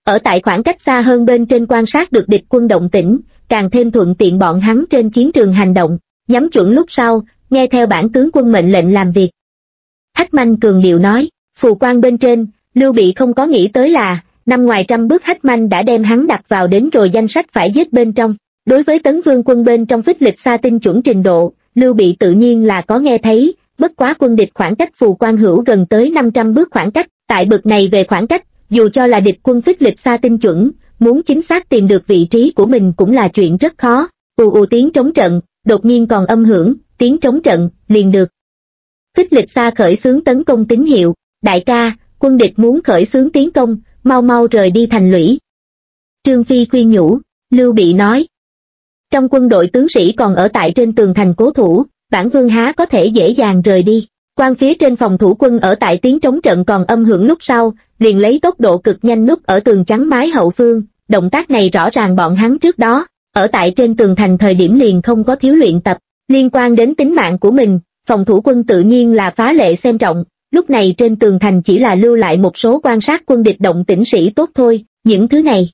ở tại khoảng cách xa hơn bên trên quan sát được địch quân động tĩnh, càng thêm thuận tiện bọn hắn trên chiến trường hành động, nhắm chuẩn lúc sau, nghe theo bản tướng quân mệnh lệnh làm việc. Hách Manh cường điệu nói, phù quan bên trên, Lưu Bị không có nghĩ tới là, nằm ngoài trăm bước Hách Manh đã đem hắn đặt vào đến rồi danh sách phải giết bên trong. Đối với Tấn Vương quân bên trong phích lịch xa tinh chuẩn trình độ, Lưu Bị tự nhiên là có nghe thấy, bất quá quân địch khoảng cách phù quan hữu gần tới 500 bước khoảng cách, tại bực này về khoảng cách, dù cho là địch quân phích lịch xa tinh chuẩn, muốn chính xác tìm được vị trí của mình cũng là chuyện rất khó. Tiếng trống trận, đột nhiên còn âm hưởng, tiếng trống trận, liền được. Phích lịch xa khởi xướng tấn công tín hiệu, đại ca, quân địch muốn khởi xướng tiến công, mau mau rời đi thành lũy. Trương Phi khuyên nhủ, Lưu Bị nói. Trong quân đội tướng sĩ còn ở tại trên tường thành cố thủ, bản vương há có thể dễ dàng rời đi. Quan phía trên phòng thủ quân ở tại tiếng trống trận còn âm hưởng lúc sau, liền lấy tốc độ cực nhanh núp ở tường chắn mái hậu phương, động tác này rõ ràng bọn hắn trước đó, ở tại trên tường thành thời điểm liền không có thiếu luyện tập, liên quan đến tính mạng của mình, phòng thủ quân tự nhiên là phá lệ xem trọng, lúc này trên tường thành chỉ là lưu lại một số quan sát quân địch động tĩnh sĩ tốt thôi, những thứ này.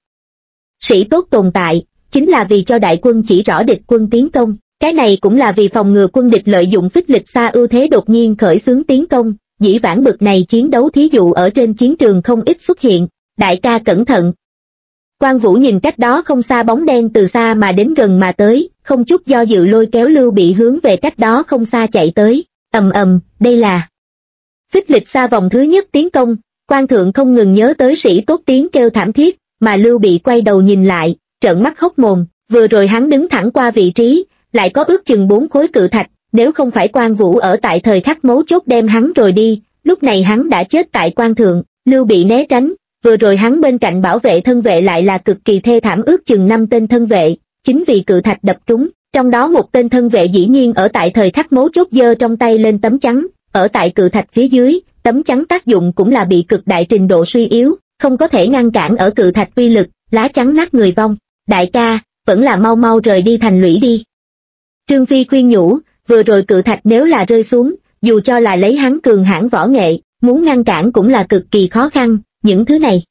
Sĩ tốt tồn tại, chính là vì cho đại quân chỉ rõ địch quân tiến công. Cái này cũng là vì phòng ngừa quân địch lợi dụng phích lịch xa ưu thế đột nhiên khởi xướng tiến công, dĩ vãng bực này chiến đấu thí dụ ở trên chiến trường không ít xuất hiện, đại ca cẩn thận. Quan Vũ nhìn cách đó không xa bóng đen từ xa mà đến gần mà tới, không chút do dự lôi kéo Lưu Bị hướng về cách đó không xa chạy tới, đây là phích lịch xa vòng thứ nhất tiến công, Quan Thượng không ngừng nhớ tới sĩ tốt tiếng kêu thảm thiết, mà Lưu Bị quay đầu nhìn lại, trợn mắt hốc mồm, vừa rồi hắn đứng thẳng qua vị trí, lại có ước chừng 4 khối cự thạch, nếu không phải Quan Vũ ở tại thời khắc mấu chốt đem hắn rồi đi, lúc này hắn đã chết tại Quan Thượng. Lưu Bị né tránh, vừa rồi hắn bên cạnh bảo vệ thân vệ lại là cực kỳ thê thảm, ước chừng 5 tên thân vệ, chính vì cự thạch đập trúng, trong đó một tên thân vệ dĩ nhiên ở tại thời khắc mấu chốt giơ trong tay lên tấm chắn, ở tại cự thạch phía dưới, tấm chắn tác dụng cũng là bị cực đại trình độ suy yếu, không có thể ngăn cản ở cự thạch uy lực, lá chắn nát người vong. Đại ca, vẫn là mau mau rời đi thành lũy đi. Trương Phi khuyên nhủ, vừa rồi cự thạch nếu là rơi xuống, dù cho là lấy hắn cường hãn võ nghệ, muốn ngăn cản cũng là cực kỳ khó khăn, những thứ này.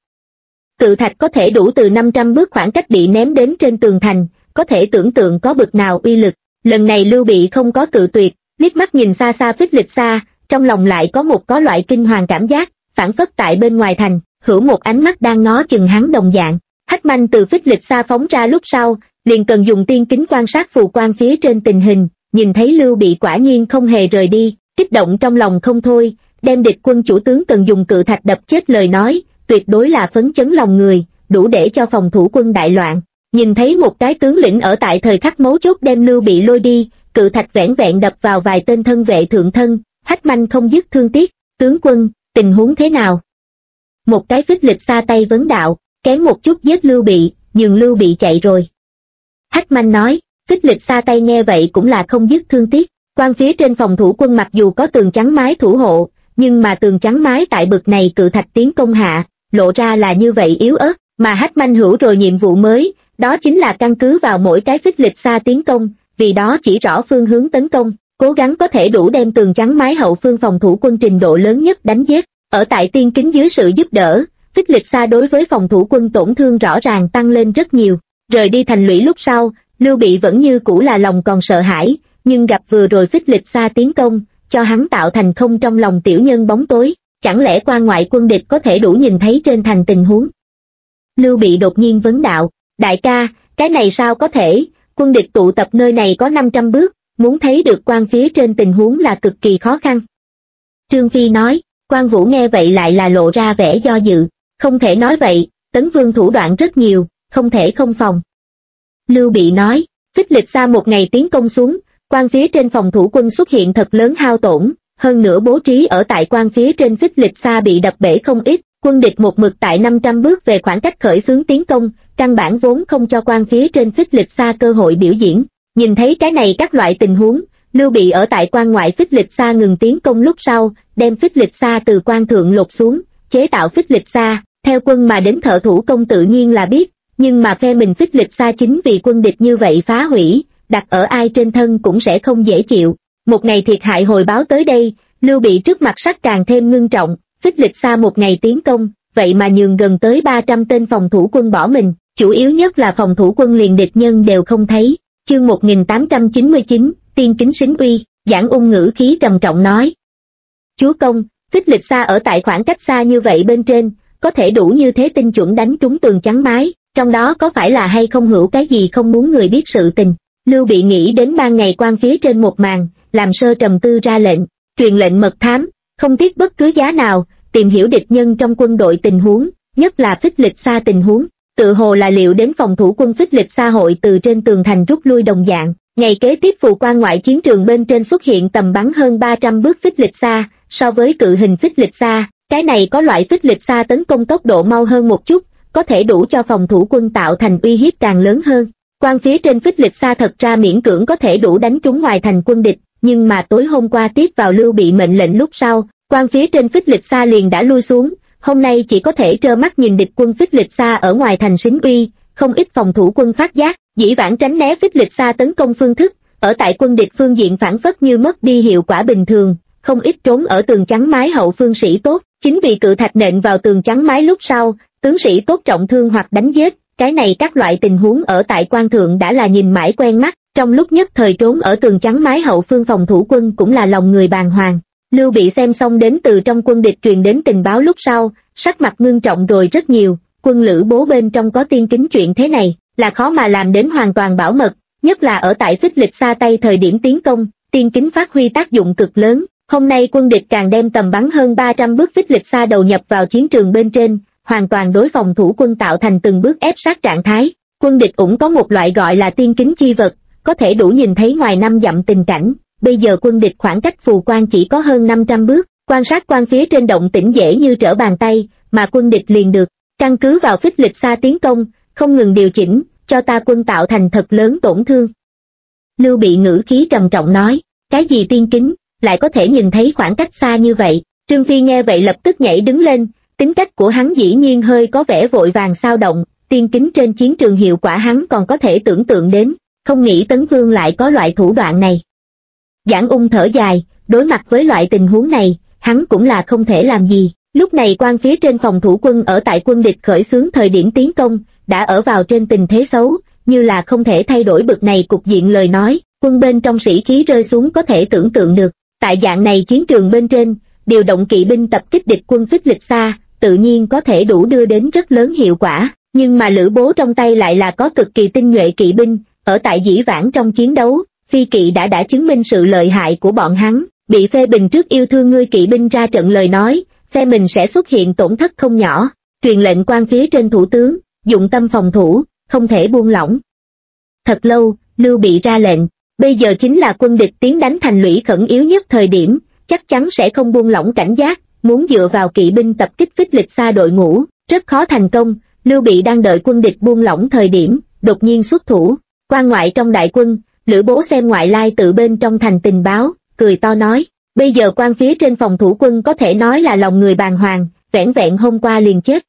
Cự thạch có thể đủ từ 500 bước khoảng cách bị ném đến trên tường thành, có thể tưởng tượng có bực nào uy lực. Lần này Lưu Bị không có cự tuyệt, liếc mắt nhìn xa xa phích lịch xa, trong lòng lại có loại kinh hoàng cảm giác, phảng phất tại bên ngoài thành, hữu một ánh mắt đang ngó chừng hắn đồng dạng. Hách Manh từ phích lịch xa phóng ra lúc sau, liền cần dùng tiên kính quan sát phù quan phía trên tình hình, nhìn thấy Lưu Bị quả nhiên không hề rời đi, kích động trong lòng không thôi, đem địch quân chủ tướng cần dùng cự thạch đập chết lời nói, tuyệt đối là phấn chấn lòng người, đủ để cho phòng thủ quân đại loạn. Nhìn thấy một cái tướng lĩnh ở tại thời khắc mấu chốt đem Lưu Bị lôi đi, cự thạch vẻn vẹn đập vào vài tên thân vệ thượng thân, Hách Manh không dứt thương tiếc, tướng quân, tình huống thế nào? Một cái phích lịch xa tay vấn đạo, kém một chút giết Lưu Bị, nhưng Lưu Bị chạy rồi. Hách Manh nói, phích lịch xa tay nghe vậy cũng là không dứt thương tiếc, quan phía trên phòng thủ quân mặc dù có tường chắn mái thủ hộ, nhưng mà tường chắn mái tại bực này cự thạch tiến công hạ, lộ ra là như vậy yếu ớt, mà Hách Manh hữu rồi nhiệm vụ mới, đó chính là căn cứ vào mỗi cái phích lịch xa tiến công, vì đó chỉ rõ phương hướng tấn công, cố gắng có thể đủ đem tường chắn mái hậu phương phòng thủ quân trình độ lớn nhất đánh giết. Ở tại tiên kính dưới sự giúp đỡ, phích lịch xa đối với phòng thủ quân tổn thương rõ ràng tăng lên rất nhiều. Rời đi thành lũy lúc sau, Lưu Bị vẫn như cũ là lòng còn sợ hãi, nhưng gặp vừa rồi phích lịch xa tiến công, cho hắn tạo thành không trong lòng tiểu nhân bóng tối, chẳng lẽ quan ngoại quân địch có thể đủ nhìn thấy trên thành tình huống. Lưu Bị đột nhiên vấn đạo, đại ca, cái này sao có thể, quân địch tụ tập nơi này có 500 bước, muốn thấy được quan phía trên tình huống là cực kỳ khó khăn. Trương Phi nói, Quan Vũ nghe vậy lại là lộ ra vẻ do dự, không thể nói vậy, Tấn Vương thủ đoạn rất nhiều, không thể không phòng. Lưu Bị nói, phích lịch xa một ngày tiến công xuống, quan phía trên phòng thủ quân xuất hiện thật lớn hao tổn, hơn nữa bố trí ở tại quan phía trên phích lịch xa bị đập bể không ít, quân địch một mực tại 500 bước về khoảng cách khởi xướng tiến công, căn bản vốn không cho quan phía trên phích lịch xa cơ hội biểu diễn. Nhìn thấy cái này các loại tình huống, Lưu Bị ở tại quan ngoại phích lịch xa ngừng tiến công lúc sau, đem phích lịch xa từ quan thượng lột xuống, chế tạo phích lịch xa, theo quân mà đến thợ thủ công tự nhiên là biết, nhưng mà phe mình phích lịch xa chính vì quân địch như vậy phá hủy, đặt ở ai trên thân cũng sẽ không dễ chịu. Một ngày thiệt hại hồi báo tới đây, Lưu Bị trước mặt sắc càng thêm ngưng trọng, phích lịch xa một ngày tiến công, vậy mà nhường gần tới 300 tên phòng thủ quân bỏ mình, chủ yếu nhất là phòng thủ quân liền địch nhân đều không thấy. Chương 1899, tiên kính xính uy, Giảng Ung ngữ khí trầm trọng nói. Chúa công, Phích Lịch Sa ở tại khoảng cách xa như vậy bên trên, có thể đủ như thế tinh chuẩn đánh trúng tường chắn mái, trong đó có phải là hay không hữu cái gì không muốn người biết sự tình. Lưu Bị nghĩ đến ban ngày quan phía trên một màn, làm sơ trầm tư ra lệnh, truyền lệnh mật thám, không tiếc bất cứ giá nào, tìm hiểu địch nhân trong quân đội tình huống, nhất là Phích Lịch Sa tình huống. Tự hồ là liệu đến phòng thủ quân Phích Lịch Sa hội từ trên tường thành rút lui đồng dạng. Ngày kế tiếp Phù Quan ngoại chiến trường bên trên xuất hiện tầm bắn hơn 300 bước Phích Lịch Sa, so với cự hình Phích Lịch Sa, cái này có loại Phích Lịch Sa tấn công tốc độ mau hơn một chút, có thể đủ cho phòng thủ quân tạo thành uy hiếp càng lớn hơn. Quan phía trên Phích Lịch Sa thật ra miễn cưỡng có thể đủ đánh trúng ngoài thành quân địch, nhưng mà tối hôm qua tiếp vào Lưu Bị mệnh lệnh lúc sau, quan phía trên Phích Lịch Sa liền đã lui xuống, hôm nay chỉ có thể trơ mắt nhìn địch quân Phích Lịch Sa ở ngoài thành xính uy, không ít phòng thủ quân phát giác, dĩ vãng tránh né Phích Lịch Sa tấn công phương thức, ở tại quân địch phương diện phản phất như mất đi hiệu quả bình thường, không ít trốn ở tường chắn mái hậu phương sĩ tốt, chính vì cự thạch nện vào tường chắn mái lúc sau, tướng sĩ tốt trọng thương hoặc đánh giết, cái này các loại tình huống ở tại quan thượng đã là nhìn mãi quen mắt, trong lúc nhất thời trốn ở tường chắn mái hậu phương phòng thủ quân cũng là lòng người bàng hoàng. Lưu Bị xem xong đến từ trong quân địch truyền đến tình báo lúc sau, sắc mặt ngưng trọng rồi rất nhiều, quân Lữ Bố bên trong có tiên kính chuyện thế này, là khó mà làm đến hoàn toàn bảo mật, nhất là ở tại Phích Lịch Sa tay thời điểm tiến công, tiên kính phát huy tác dụng cực lớn. Hôm nay quân địch càng đem tầm bắn hơn 300 bước Phích Lịch Sa đầu nhập vào chiến trường bên trên, hoàn toàn đối phòng thủ quân tạo thành từng bước ép sát trạng thái. Quân địch cũng có một loại gọi là tiên kính chi vật, có thể đủ nhìn thấy ngoài 5 dặm tình cảnh. Bây giờ quân địch khoảng cách Phù Quan chỉ có hơn 500 bước, quan sát quan phía trên động tĩnh dễ như trở bàn tay, mà quân địch liền được căn cứ vào Phích Lịch Sa tiến công, không ngừng điều chỉnh, cho ta quân tạo thành thật lớn tổn thương. Lưu Bị ngữ khí trầm trọng nói, cái gì tiên kính, lại có thể nhìn thấy khoảng cách xa như vậy. Trương Phi nghe vậy lập tức nhảy đứng lên, tính cách của hắn dĩ nhiên hơi có vẻ vội vàng xao động, tiên kính trên chiến trường hiệu quả hắn còn có thể tưởng tượng đến, không nghĩ Tấn Vương lại có loại thủ đoạn này. Giảng Ung thở dài, đối mặt với loại tình huống này, hắn cũng là không thể làm gì. Lúc này quan phía trên phòng thủ quân ở tại quân địch khởi xướng thời điểm tiến công, đã ở vào trên tình thế xấu, như là không thể thay đổi bực này cục diện lời nói, quân bên trong sĩ khí rơi xuống có thể tưởng tượng được. Tại dạng này chiến trường bên trên, điều động kỵ binh tập kích địch quân Phích Lịch Sa, tự nhiên có thể đủ đưa đến rất lớn hiệu quả, nhưng mà Lữ Bố trong tay lại là có cực kỳ tinh nhuệ kỵ binh, ở tại dĩ vãng trong chiến đấu, phi kỵ đã chứng minh sự lợi hại của bọn hắn, bị phê bình trước yêu thương ngươi kỵ binh ra trận lời nói, phe mình sẽ xuất hiện tổn thất không nhỏ. Truyền lệnh quan phía trên thủ tướng, dụng tâm phòng thủ, không thể buông lỏng. Thật lâu, Lưu Bị ra lệnh, bây giờ chính là quân địch tiến đánh thành lũy khẩn yếu nhất thời điểm, chắc chắn sẽ không buông lỏng cảnh giác, muốn dựa vào kỵ binh tập kích Phích Lịch Sa đội ngũ, rất khó thành công. Lưu Bị đang đợi quân địch buông lỏng thời điểm, đột nhiên xuất thủ. Quan ngoại trong đại quân, Lữ Bố xem ngoại lai tự bên trong thành tình báo, cười to nói, bây giờ quan phía trên phòng thủ quân có thể nói là lòng người bàng hoàng, vẻn vẹn hôm qua liền chết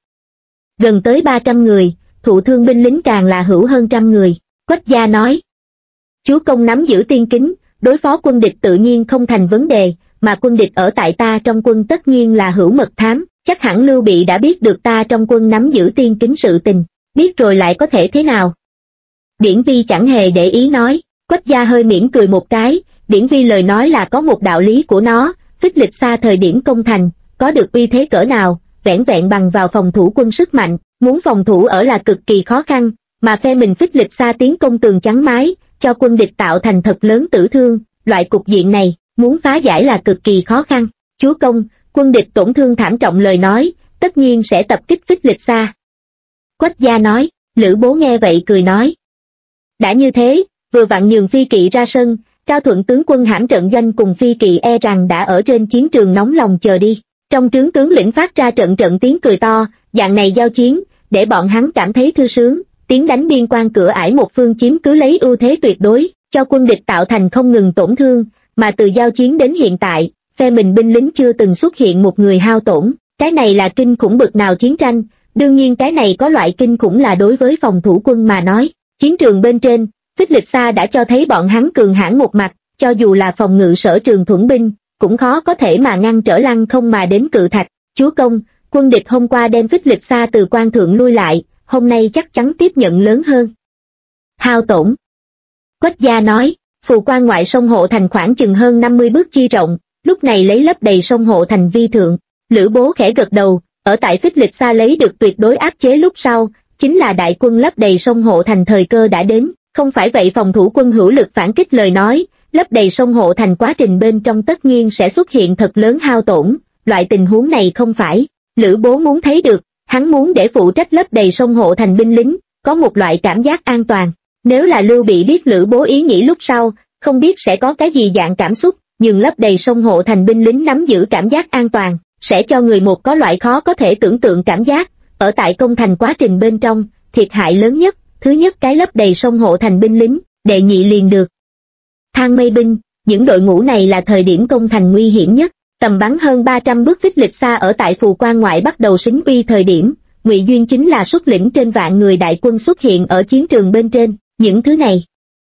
gần tới 300 người, thụ thương binh lính càng là hữu hơn 100 người. Quách Gia nói, chúa công nắm giữ tiên kính, đối phó quân địch tự nhiên không thành vấn đề, mà quân địch ở tại ta trong quân tất nhiên là hữu mật thám, chắc hẳn Lưu Bị đã biết được ta trong quân nắm giữ tiên kính sự tình, biết rồi lại có thể thế nào. Điển Vi chẳng hề để ý nói. Quách Gia hơi mỉm cười một cái, Điển Vi lời nói là có một đạo lý của nó, Phích Lịch Sa thời điểm công thành, có được uy thế cỡ nào, vẻn vẹn bằng vào phòng thủ quân sức mạnh, muốn phòng thủ ở là cực kỳ khó khăn, mà phe mình Phích Lịch Sa tiến công tường chắn mái, cho quân địch tạo thành thật lớn tử thương, loại cục diện này, muốn phá giải là cực kỳ khó khăn. Chúa công, quân địch tổn thương thảm trọng lời nói, tất nhiên sẽ tập kích Phích Lịch Sa. Quách Gia nói. Lữ Bố nghe vậy cười nói, đã như thế, vừa vặn nhường phi kỵ ra sân, Cao Thuận tướng quân hãm trận doanh cùng phi kỵ e rằng đã ở trên chiến trường nóng lòng chờ đi. Trong trướng tướng lĩnh phát ra trận tiếng cười to, dạng này giao chiến, để bọn hắn cảm thấy thư sướng, tiến đánh biên quan cửa ải một phương chiếm cứ lấy ưu thế tuyệt đối, cho quân địch tạo thành không ngừng tổn thương, mà từ giao chiến đến hiện tại, phe mình binh lính chưa từng xuất hiện một người hao tổn, cái này là kinh khủng bực nào chiến tranh, đương nhiên cái này có loại kinh khủng là đối với phòng thủ quân mà nói. Chiến trường bên trên, Phích Lịch Sa đã cho thấy bọn hắn cường hãn một mặt, cho dù là phòng ngự sở trường thuẫn binh, cũng khó có thể mà ngăn trở lăng không mà đến cự thạch. Chúa công, quân địch hôm qua đem phích lịch xa từ quan thượng lui lại, hôm nay chắc chắn tiếp nhận lớn hơn hao tổn. Quách gia nói, phù quan ngoại sông Hộ Thành khoảng chừng hơn 50 bước chi rộng, lúc này lấy lấp đầy sông Hộ Thành vi thượng. Lữ Bố khẽ gật đầu, ở tại phích lịch xa lấy được tuyệt đối áp chế lúc sau, chính là đại quân lấp đầy sông Hộ Thành thời cơ đã đến, không phải vậy phòng thủ quân hữu lực phản kích lời nói, lấp đầy sông Hộ Thành quá trình bên trong tất nhiên sẽ xuất hiện thật lớn hao tổn, loại tình huống này không phải Lữ Bố muốn thấy được, hắn muốn để phụ trách lấp đầy sông Hộ Thành binh lính, có một loại cảm giác an toàn. Nếu là Lưu Bị biết Lữ Bố ý nghĩ lúc sau, không biết sẽ có cái gì dạng cảm xúc, nhưng lấp đầy sông Hộ Thành binh lính nắm giữ cảm giác an toàn, sẽ cho người một có loại khó có thể tưởng tượng cảm giác, ở tại công thành quá trình bên trong, thiệt hại lớn nhất, thứ nhất cái lấp đầy sông Hộ Thành binh lính, đệ nhị liền được Thang Mây binh, những đội ngũ này là thời điểm công thành nguy hiểm nhất, tầm bắn hơn 300 bước phích lịch xa ở tại phù quan ngoại bắt đầu xính uy thời điểm, Ngụy Duyên chính là xuất lĩnh trên vạn người đại quân xuất hiện ở chiến trường bên trên, những thứ này.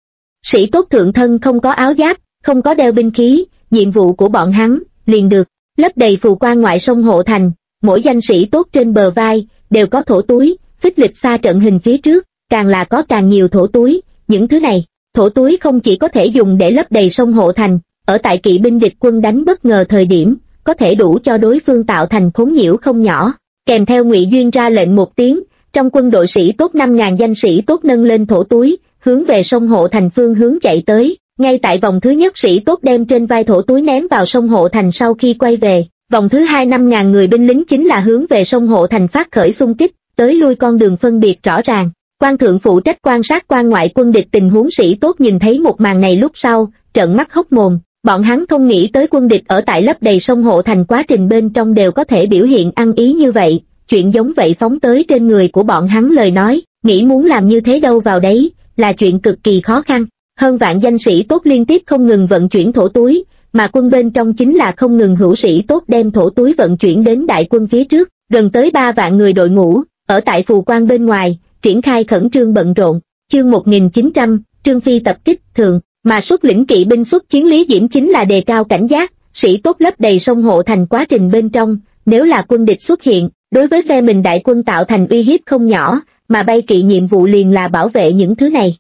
Sĩ tốt thượng thân không có áo giáp, không có đeo binh khí, nhiệm vụ của bọn hắn, liền được lấp đầy phù quan ngoại sông Hộ Thành, mỗi danh sĩ tốt trên bờ vai, đều có thổ túi, phích lịch xa trận hình phía trước, càng là có càng nhiều thổ túi, những thứ này, thổ túi không chỉ có thể dùng để lấp đầy sông Hộ Thành, ở tại kỵ binh địch quân đánh bất ngờ thời điểm, có thể đủ cho đối phương tạo thành khốn nhiễu không nhỏ. Kèm theo Ngụy Duyên ra lệnh một tiếng, trong quân đội sĩ tốt 5.000 danh sĩ tốt nâng lên thổ túi, hướng về sông Hộ Thành phương hướng chạy tới. Ngay tại vòng thứ nhất sĩ tốt đem trên vai thổ túi ném vào sông Hộ Thành sau khi quay về, vòng thứ hai 5.000 người binh lính chính là hướng về sông Hộ Thành phát khởi xung kích, tới lui con đường phân biệt rõ ràng. Quan thượng phụ trách quan sát quan ngoại quân địch tình huống sĩ tốt nhìn thấy một màn này lúc sau, trợn mắt hốc mồm, bọn hắn không nghĩ tới quân địch ở tại lấp đầy sông Hộ Thành quá trình bên trong đều có thể biểu hiện ăn ý như vậy, chuyện giống vậy phóng tới trên người của bọn hắn lời nói, nghĩ muốn làm như thế đâu vào đấy, là chuyện cực kỳ khó khăn. Hơn vạn danh sĩ tốt liên tiếp không ngừng vận chuyển thổ túi, mà quân bên trong chính là không ngừng hữu sĩ tốt đem thổ túi vận chuyển đến đại quân phía trước, gần tới 3 vạn người đội ngũ, ở tại phù quan bên ngoài, triển khai khẩn trương bận rộn. Chương 1900, Trương Phi tập kích thường, mà xuất lĩnh kỵ binh xuất chiến Lý Diễm chính là đề cao cảnh giác, sĩ tốt lấp đầy sông Hộ Thành quá trình bên trong, nếu là quân địch xuất hiện, đối với phe mình đại quân tạo thành uy hiếp không nhỏ, mà bay kỵ nhiệm vụ liền là bảo vệ những thứ này.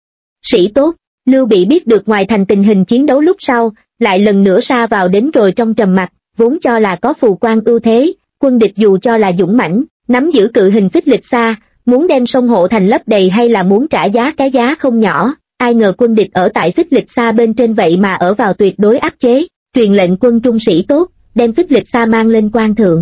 Sĩ tốt, Lưu Bị biết được ngoài thành tình hình chiến đấu lúc sau, lại lần nữa sa vào đến rồi trong trầm mặc, vốn cho là có phù quan ưu thế, quân địch dù cho là dũng mãnh, nắm giữ cự hình phích lịch xa, muốn đem sông Hộ Thành lấp đầy hay là muốn trả giá cái giá không nhỏ, ai ngờ quân địch ở tại phích lịch xa bên trên vậy mà ở vào tuyệt đối áp chế, truyền lệnh quân trung sĩ tốt, đem phích lịch xa mang lên quan thượng.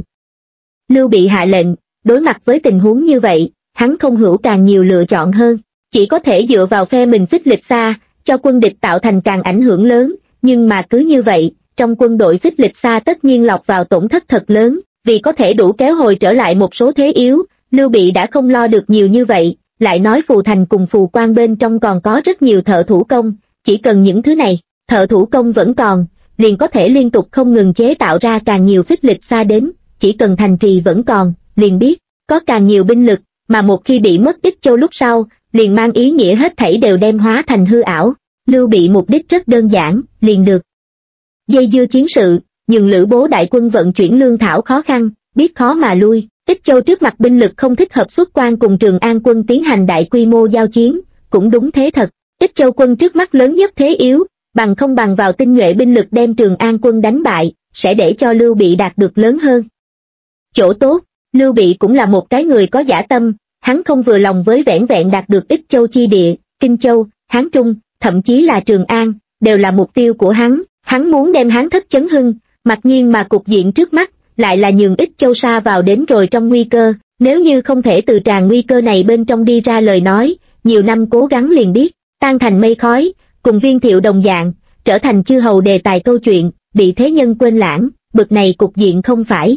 Lưu Bị hạ lệnh, đối mặt với tình huống như vậy, hắn không hữu càng nhiều lựa chọn hơn, chỉ có thể dựa vào phe mình phích lịch xa, cho quân địch tạo thành càng ảnh hưởng lớn, nhưng mà cứ như vậy, trong quân đội phích lịch xa tất nhiên lọc vào tổn thất thật lớn, vì có thể đủ kéo hồi trở lại một số thế yếu, Lưu Bị đã không lo được nhiều như vậy, lại nói phù thành cùng phù quan bên trong còn có rất nhiều thợ thủ công, chỉ cần những thứ này, thợ thủ công vẫn còn, liền có thể liên tục không ngừng chế tạo ra càng nhiều phích lịch xa đến, chỉ cần thành trì vẫn còn, liền biết, có càng nhiều binh lực, mà một khi bị mất Ích Châu lúc sau, liền mang ý nghĩa hết thảy đều đem hóa thành hư ảo. Lưu Bị mục đích rất đơn giản, liền được dây dưa chiến sự, nhưng Lữ Bố đại quân vận chuyển lương thảo khó khăn, biết khó mà lui. Ích Châu trước mặt binh lực không thích hợp xuất quan cùng Trường An quân tiến hành đại quy mô giao chiến, cũng đúng thế thật. Ích Châu quân trước mắt lớn nhất thế yếu, bằng không bằng vào tinh nhuệ binh lực đem Trường An quân đánh bại, sẽ để cho Lưu Bị đạt được lớn hơn chỗ tốt. Lưu Bị cũng là một cái người có dã tâm, hắn không vừa lòng với vẻn vẹn đạt được Ích Châu chi địa, Kinh Châu, Hán Trung, thậm chí là Trường An, đều là mục tiêu của hắn muốn đem Hán thất chấn hưng, mặc nhiên mà cục diện trước mắt, lại là nhường Ích Châu sa vào đến rồi trong nguy cơ, nếu như không thể từ tràn nguy cơ này bên trong đi ra lời nói, nhiều năm cố gắng liền biết, tan thành mây khói, cùng Viên Thiệu đồng dạng, trở thành chư hầu đề tài câu chuyện, bị thế nhân quên lãng, bực này cục diện không phải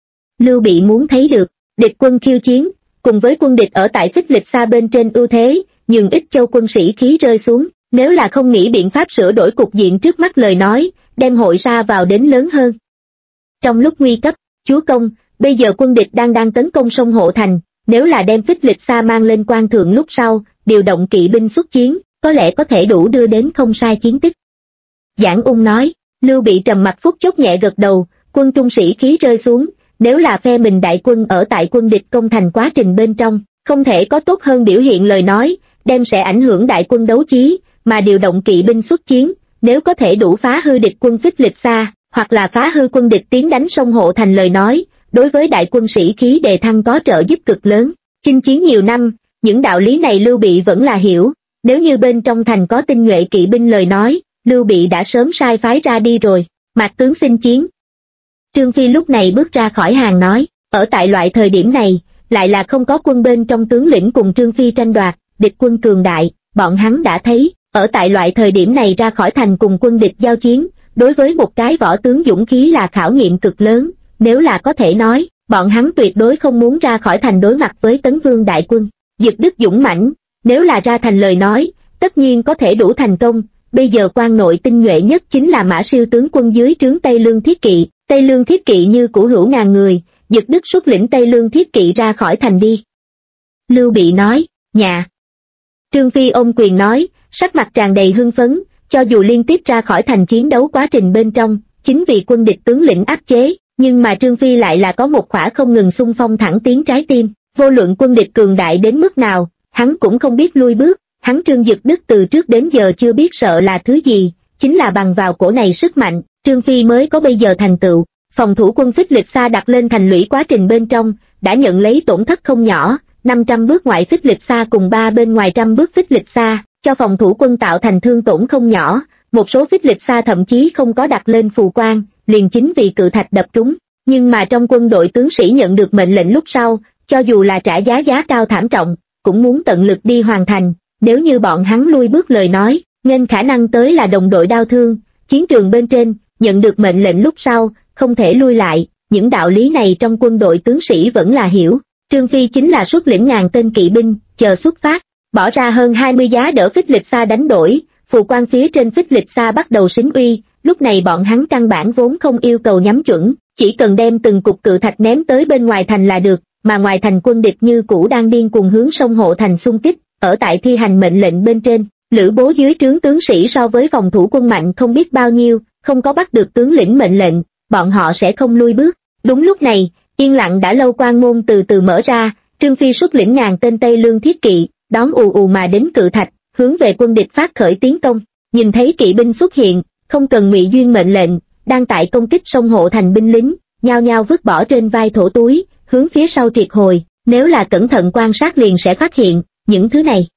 Lưu Bị muốn thấy được. Địch quân khiêu chiến, cùng với quân địch ở tại phích lịch xa bên trên ưu thế, nhưng Ích Châu quân sĩ khí rơi xuống, nếu là không nghĩ biện pháp sửa đổi cục diện trước mắt lời nói, đem hội sa vào đến lớn hơn. Trong lúc nguy cấp, chúa công, bây giờ quân địch đang tấn công sông Hộ Thành, nếu là đem phích lịch xa mang lên quan thượng lúc sau, điều động kỵ binh xuất chiến, có lẽ có thể đủ đưa đến không sai chiến tích. Giảng Ung nói. Lưu Bị trầm mặt phút chốc nhẹ gật đầu, quân trung sĩ khí rơi xuống, nếu là phe mình đại quân ở tại quân địch công thành quá trình bên trong, không thể có tốt hơn biểu hiện lời nói, đem sẽ ảnh hưởng đại quân đấu chí, mà điều động kỵ binh xuất chiến, nếu có thể đủ phá hư địch quân phích lịch xa, hoặc là phá hư quân địch tiến đánh sông Hộ Thành lời nói, đối với đại quân sĩ khí đề thăng có trợ giúp cực lớn. Chinh chiến nhiều năm, những đạo lý này Lưu Bị vẫn là hiểu, nếu như bên trong thành có tinh nhuệ kỵ binh lời nói, Lưu Bị đã sớm sai phái ra đi rồi. Mạc tướng xin chiến. Trương Phi lúc này bước ra khỏi hàng nói, ở tại loại thời điểm này, lại là không có quân bên trong tướng lĩnh cùng Trương Phi tranh đoạt, địch quân cường đại, bọn hắn đã thấy, ở tại loại thời điểm này ra khỏi thành cùng quân địch giao chiến, đối với một cái võ tướng dũng khí là khảo nghiệm cực lớn, nếu là có thể nói, bọn hắn tuyệt đối không muốn ra khỏi thành đối mặt với Tấn Vương đại quân. Dực Đức dũng mãnh, nếu là ra thành lời nói, tất nhiên có thể đủ thành công, bây giờ quan nội tinh nhuệ nhất chính là Mã Siêu tướng quân dưới trướng Tây Lương Thiết Kỵ, Tây Lương Thiết Kỵ như cửu hữu ngàn người, Dực Đức xuất lĩnh Tây Lương Thiết Kỵ ra khỏi thành đi. Lưu Bị nói, nhà. Trương Phi ôm quyền nói, sắc mặt tràn đầy hưng phấn, cho dù liên tiếp ra khỏi thành chiến đấu quá trình bên trong, chính vì quân địch tướng lĩnh áp chế, nhưng mà Trương Phi lại là có một khỏa không ngừng xung phong thẳng tiến trái tim, vô luận quân địch cường đại đến mức nào, hắn cũng không biết lui bước, hắn Trương Dực Đức từ trước đến giờ chưa biết sợ là thứ gì, chính là bằng vào cổ này sức mạnh, Trương Phi mới có bây giờ thành tựu. Phòng thủ quân phích lịch xa đặt lên thành lũy quá trình bên trong, đã nhận lấy tổn thất không nhỏ, 500 bước ngoại phích lịch xa cùng 3 bên ngoài trăm bước phích lịch xa, cho phòng thủ quân tạo thành thương tổn không nhỏ, một số phích lịch xa thậm chí không có đặt lên phù quan, liền chính vì cự thạch đập trúng. Nhưng mà trong quân đội tướng sĩ nhận được mệnh lệnh lúc sau, cho dù là trả giá cao thảm trọng, cũng muốn tận lực đi hoàn thành, nếu như bọn hắn lui bước lời nói, nên khả năng tới là đồng đội đau thương, chiến trường bên trên, nhận được mệnh lệnh lúc sau, không thể lui lại, những đạo lý này trong quân đội tướng sĩ vẫn là hiểu. Trương Phi chính là xuất lĩnh ngàn tên kỵ binh, chờ xuất phát, bỏ ra hơn 20 giá đỡ phích lịch xa đánh đổi, phù quan phía trên phích lịch xa bắt đầu xính uy, lúc này bọn hắn căn bản vốn không yêu cầu nhắm chuẩn, chỉ cần đem từng cục cự thạch ném tới bên ngoài thành là được, mà ngoài thành quân địch như cũ đang điên cuồng hướng sông Hộ Thành xung kích, ở tại thi hành mệnh lệnh bên trên, Lữ Bố dưới trướng tướng sĩ so với phòng thủ quân mạnh không biết bao nhiêu, không có bắt được tướng lĩnh mệnh lệnh, bọn họ sẽ không lui bước. Đúng lúc này, yên lặng đã lâu quan môn từ từ mở ra, Trương Phi xuất lĩnh ngàn tên Tây Lương Thiết Kỵ, đón ù ù mà đến cự thạch, hướng về quân địch phát khởi tiến công. Nhìn thấy kỵ binh xuất hiện, không cần Ngụy Duyên mệnh lệnh, đang tại công kích sông Hộ Thành binh lính, nhao nhao vứt bỏ trên vai thổ túi, hướng phía sau triệt hồi, nếu là cẩn thận quan sát liền sẽ phát hiện, những thứ này.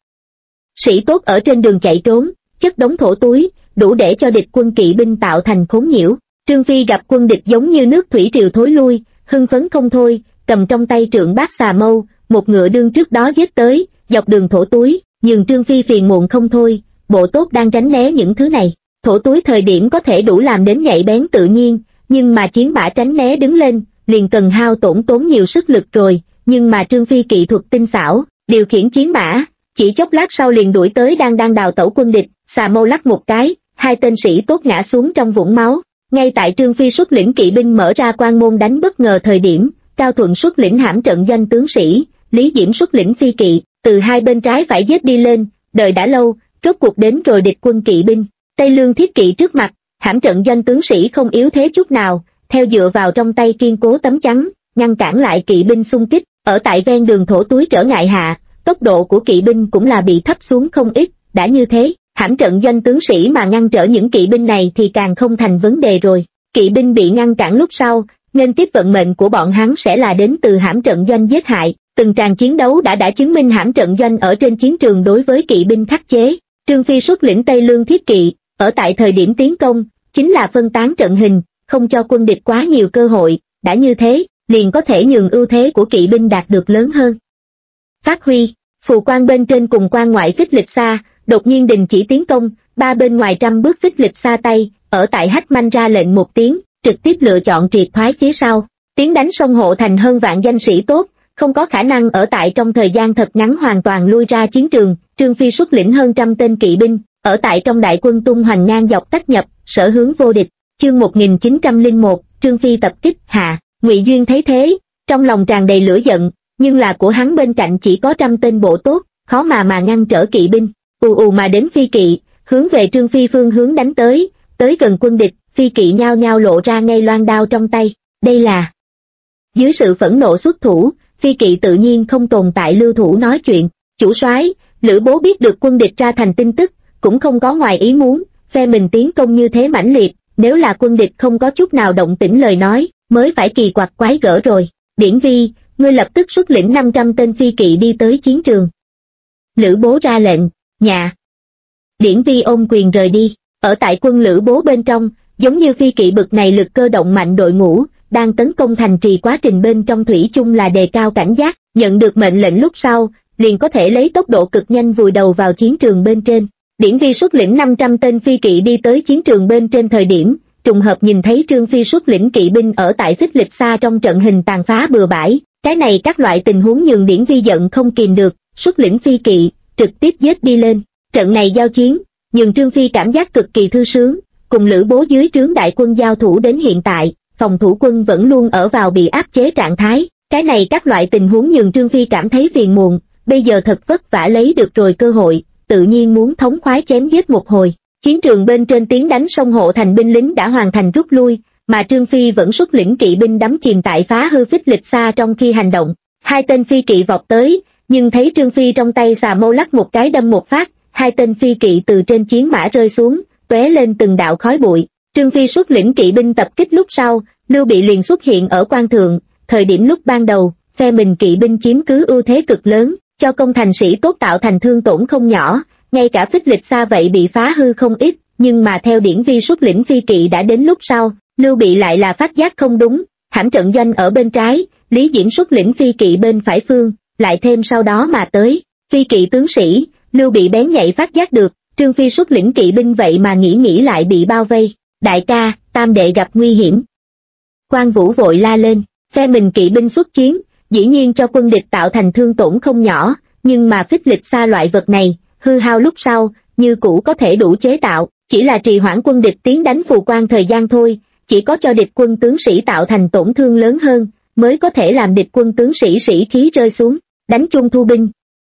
Sĩ tốt ở trên đường chạy trốn, chất đống thổ túi, đủ để cho địch quân kỵ binh tạo thành khốn nhiễu. Trương Phi gặp quân địch giống như nước thủy triều thối lui, hưng phấn không thôi, cầm trong tay trượng bát xà mâu, một ngựa đương trước đó giết tới, dọc đường thổ túi, nhưng Trương Phi phiền muộn không thôi, bộ tốt đang tránh né những thứ này. Thổ túi thời điểm có thể đủ làm đến nhạy bén tự nhiên, nhưng mà chiến mã tránh né đứng lên, liền cần hao tốn nhiều sức lực rồi, nhưng mà Trương Phi kỹ thuật tinh xảo, điều khiển chiến mã, chỉ chốc lát sau liền đuổi tới đang đào tẩu quân địch, xà mâu lắc một cái, hai tên sĩ tốt ngã xuống trong vũng máu. Ngay tại Trương Phi xuất lĩnh kỵ binh mở ra quan môn đánh bất ngờ thời điểm, Cao Thuận xuất lĩnh hãm trận doanh tướng sĩ, Lý Diễm xuất lĩnh phi kỵ, từ hai bên trái phải giết đi lên, đợi đã lâu, rốt cuộc đến rồi địch quân kỵ binh, Tây Lương Thiết Kỵ trước mặt, hãm trận doanh tướng sĩ không yếu thế chút nào, theo dựa vào trong tay kiên cố tấm chắn, ngăn cản lại kỵ binh xung kích, ở tại ven đường thổ túi trở ngại hạ, tốc độ của kỵ binh cũng là bị thấp xuống không ít, đã như thế. Hãm trận doanh tướng sĩ mà ngăn trở những kỵ binh này thì càng không thành vấn đề rồi. Kỵ binh bị ngăn cản lúc sau, nên tiếp vận mệnh của bọn hắn sẽ là đến từ hãm trận doanh giết hại. Từng tràng chiến đấu đã chứng minh hãm trận doanh ở trên chiến trường đối với kỵ binh khắc chế. Trương Phi xuất lĩnh Tây Lương Thiết Kỵ, ở tại thời điểm tiến công, chính là phân tán trận hình, không cho quân địch quá nhiều cơ hội, đã như thế, liền có thể nhường ưu thế của kỵ binh đạt được lớn hơn. Phát huy, phù quan bên trên cùng quan ngoại phích lịch xa, đột nhiên đình chỉ tiến công, ba bên ngoài trăm bước phích lịch xa tay, ở tại Hách Manh ra lệnh một tiếng, trực tiếp lựa chọn triệt thoái phía sau, tiến đánh sông Hộ Thành hơn vạn danh sĩ tốt, không có khả năng ở tại trong thời gian thật ngắn hoàn toàn lui ra chiến trường. Trương Phi xuất lĩnh hơn trăm tên kỵ binh, ở tại trong đại quân tung hoành ngang dọc tách nhập, sở hướng vô địch. Chương 1901, Trương Phi tập kích hạ. Ngụy Duyên thấy thế, trong lòng tràn đầy lửa giận, nhưng là của hắn bên cạnh chỉ có trăm tên bộ tốt, khó mà ngăn trở kỵ binh. Ù ù mà đến phi kỵ, hướng về Trương Phi phương hướng đánh tới gần quân địch, phi kỵ nhao nhao lộ ra ngay loan đao trong tay. Đây là Dưới sự phẫn nộ xuất thủ, phi kỵ tự nhiên không tồn tại lưu thủ nói chuyện. Chủ soái, Lữ Bố biết được quân địch ra thành tin tức, cũng không có ngoài ý muốn, phe mình tiến công như thế mãnh liệt, nếu là quân địch không có chút nào động tĩnh lời nói, mới phải kỳ quặc quái gở rồi. Điển Vi, ngươi lập tức xuất lĩnh 500 tên phi kỵ đi tới chiến trường. Lữ Bố ra lệnh. Dạ. Điển Vi ôm quyền rời đi. Ở tại quân Lữ Bố bên trong, giống như phi kỵ bực này lực cơ động mạnh đội ngũ, đang tấn công thành trì quá trình bên trong thủy chung là đề cao cảnh giác, nhận được mệnh lệnh lúc sau, liền có thể lấy tốc độ cực nhanh vùi đầu vào chiến trường bên trên. Điển Vi xuất lĩnh 500 tên phi kỵ đi tới chiến trường bên trên thời điểm, trùng hợp nhìn thấy Trương Phi xuất lĩnh kỵ binh ở tại Phích Lịch Sa trong trận hình tàn phá bừa bãi, cái này các loại tình huống nhường Điển Vi giận không kìm được, xuất lĩnh phi kỵ, trực tiếp giết đi lên. Trận này giao chiến, nhường Trương Phi cảm giác cực kỳ thư sướng, cùng Lữ Bố dưới trướng đại quân giao thủ đến hiện tại, phòng thủ quân vẫn luôn ở vào bị áp chế trạng thái, cái này các loại tình huống nhường Trương Phi cảm thấy phiền muộn, bây giờ thật vất vả lấy được rồi cơ hội, tự nhiên muốn thống khoái chém giết một hồi. Chiến trường bên trên tiếng đánh sông Hộ Thành binh lính đã hoàn thành rút lui, mà Trương Phi vẫn xuất lĩnh kỵ binh đắm chìm tại phá hư Phích Lịch Sa trong khi hành động. Hai tên phi kỵ vọt tới, nhưng thấy Trương Phi trong tay xà mâu lắc một cái đâm một phát, hai tên phi kỵ từ trên chiến mã rơi xuống, tóe lên từng đạo khói bụi. Trương Phi xuất lĩnh kỵ binh tập kích lúc sau, Lưu Bị liền xuất hiện ở quan thượng, thời điểm lúc ban đầu, phe mình kỵ binh chiếm cứ ưu thế cực lớn, cho công thành sĩ tốt tạo thành thương tổn không nhỏ, ngay cả Phích Lịch Sa vậy bị phá hư không ít, nhưng mà theo Điển Vi xuất lĩnh phi kỵ đã đến lúc sau, Lưu Bị lại là phát giác không đúng, hãm trận doanh ở bên trái, Lý Diễn xuất lĩnh phi kỵ bên phải phương, lại thêm sau đó mà tới, phi kỵ tướng sĩ, Lưu Bị bén nhạy phát giác được, Trương Phi xuất lĩnh kỵ binh vậy mà nghĩ lại bị bao vây, đại ca, tam đệ gặp nguy hiểm. Quan Vũ vội la lên, phe mình kỵ binh xuất chiến, dĩ nhiên cho quân địch tạo thành thương tổn không nhỏ, nhưng mà Phích Lịch Sa loại vật này, hư hao lúc sau, như cũ có thể đủ chế tạo, chỉ là trì hoãn quân địch tiến đánh phù quan thời gian thôi, chỉ có cho địch quân tướng sĩ tạo thành tổn thương lớn hơn, mới có thể làm địch quân tướng sĩ sĩ khí rơi xuống, đánh chung thu binh.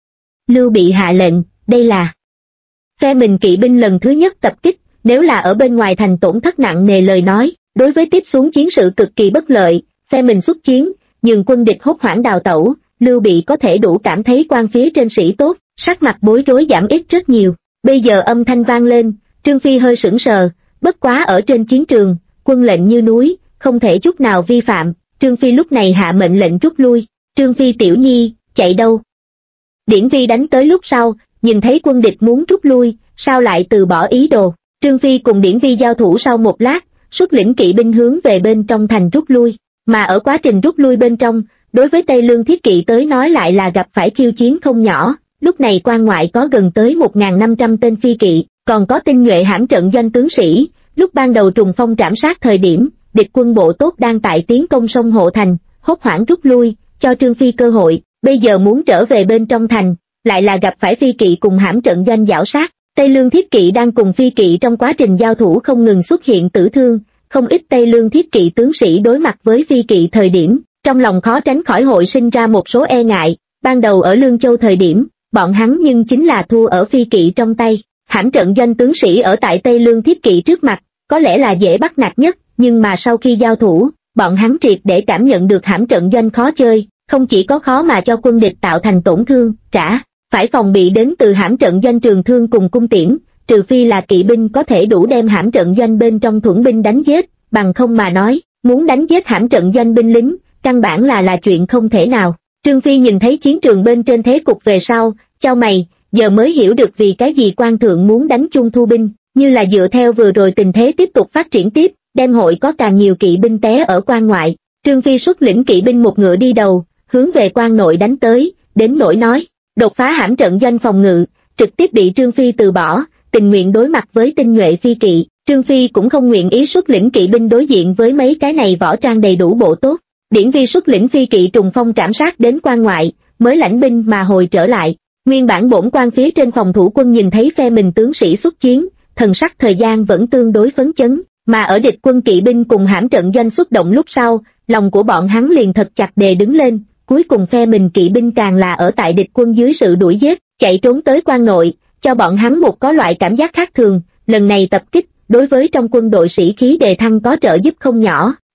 Lưu Bị hạ lệnh, đây là phe mình kỵ binh lần thứ nhất tập kích, nếu là ở bên ngoài thành tổn thất nặng nề lời nói, đối với tiếp xuống chiến sự cực kỳ bất lợi, phe mình xuất chiến, nhưng quân địch hốt hoảng đào tẩu, Lưu Bị có thể đủ cảm thấy quan phía trên sĩ tốt, sắc mặt bối rối giảm ít rất nhiều. Bây giờ âm thanh vang lên, Trương Phi hơi sững sờ, bất quá ở trên chiến trường, quân lệnh như núi, không thể chút nào vi phạm, Trương Phi lúc này hạ mệnh lệnh rút lui. Trương Phi tiểu nhi, chạy đâu? Điển Vi đánh tới lúc sau, nhìn thấy quân địch muốn rút lui, sao lại từ bỏ ý đồ? Trương Phi cùng Điển Vi giao thủ sau một lát, xuất lĩnh kỵ binh hướng về bên trong thành rút lui, mà ở quá trình rút lui bên trong, đối với Tây Lương Thiết Kỵ tới nói lại là gặp phải khiêu chiến không nhỏ. Lúc này quan ngoại có gần tới 1.500 tên phi kỵ, còn có tinh nhuệ hãm trận doanh tướng sĩ. Lúc ban đầu trùng phong trảm sát thời điểm, địch quân bộ tốt đang tại tiến công sông Hộ Thành, hốt hoảng rút lui, cho Trương Phi cơ hội. Bây giờ muốn trở về bên trong thành, lại là gặp phải phi kỵ cùng hãm trận doanh giảo sát. Tây Lương Thiết Kỵ đang cùng phi kỵ trong quá trình giao thủ không ngừng xuất hiện tử thương, không ít Tây Lương Thiết Kỵ tướng sĩ đối mặt với phi kỵ thời điểm, trong lòng khó tránh khỏi hội sinh ra một số e ngại. Ban đầu ở Lương Châu thời điểm, bọn hắn nhưng chính là thua ở phi kỵ trong tay. Hãm trận doanh tướng sĩ ở tại Tây Lương Thiết Kỵ trước mặt, có lẽ là dễ bắt nạt nhất, nhưng mà sau khi giao thủ, bọn hắn triệt để cảm nhận được hãm trận doanh khó chơi, không chỉ có khó mà cho quân địch tạo thành tổn thương, phải phòng bị đến từ hãm trận doanh trường thương cùng cung tiễn, trừ phi là kỵ binh có thể đủ đem hãm trận doanh bên trong thuẫn binh đánh giết, bằng không mà nói, muốn đánh giết hãm trận doanh binh lính, căn bản là chuyện không thể nào. Trương Phi nhìn thấy chiến trường bên trên thế cục về sau, chau mày, giờ mới hiểu được vì cái gì quan thượng muốn đánh chung thu binh, như là dựa theo vừa rồi tình thế tiếp tục phát triển tiếp, đem hội có càng nhiều kỵ binh té ở quan ngoại. Trương Phi xuất lĩnh kỵ binh một ngựa đi đầu, hướng về quan nội đánh tới, đến nỗi nói, đột phá hãm trận doanh phòng ngự, trực tiếp bị Trương Phi từ bỏ, tình nguyện đối mặt với tinh nhuệ phi kỵ. Trương Phi cũng không nguyện ý xuất lĩnh kỵ binh đối diện với mấy cái này võ trang đầy đủ bộ tốt. Điển Vi xuất lĩnh phi kỵ trùng phong trảm sát đến quan ngoại, mới lãnh binh mà hồi trở lại. Nguyên bản bổn quan phía trên phòng thủ quân nhìn thấy phe mình tướng sĩ xuất chiến, thần sắc thời gian vẫn tương đối phấn chấn, mà ở địch quân kỵ binh cùng hãm trận doanh xuất động lúc sau, lòng của bọn hắn liền thật chặt đè đứng lên, cuối cùng phe mình kỵ binh càng là ở tại địch quân dưới sự đuổi giết, chạy trốn tới quan nội, cho bọn hắn một có loại cảm giác khác thường. Lần này tập kích, đối với trong quân đội sĩ khí đề thăng có trợ giúp không nhỏ,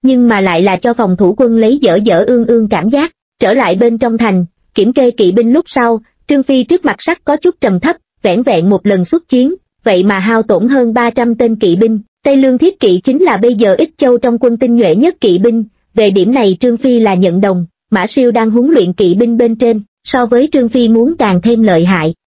nhưng mà lại là cho phòng thủ quân lấy dở dở ương ương cảm giác. Trở lại bên trong thành, kiểm kê kỵ binh lúc sau, Trương Phi trước mặt sắc có chút trầm thấp, vẻn vẹn một lần xuất chiến, vậy mà hao tổn hơn 300 tên kỵ binh. Tây Lương Thiết Kỵ chính là bây giờ Ích Châu trong quân tinh nhuệ nhất kỵ binh, về điểm này Trương Phi là nhận đồng. Mã Siêu đang huấn luyện kỵ binh bên trên, so với Trương Phi muốn càng thêm lợi hại.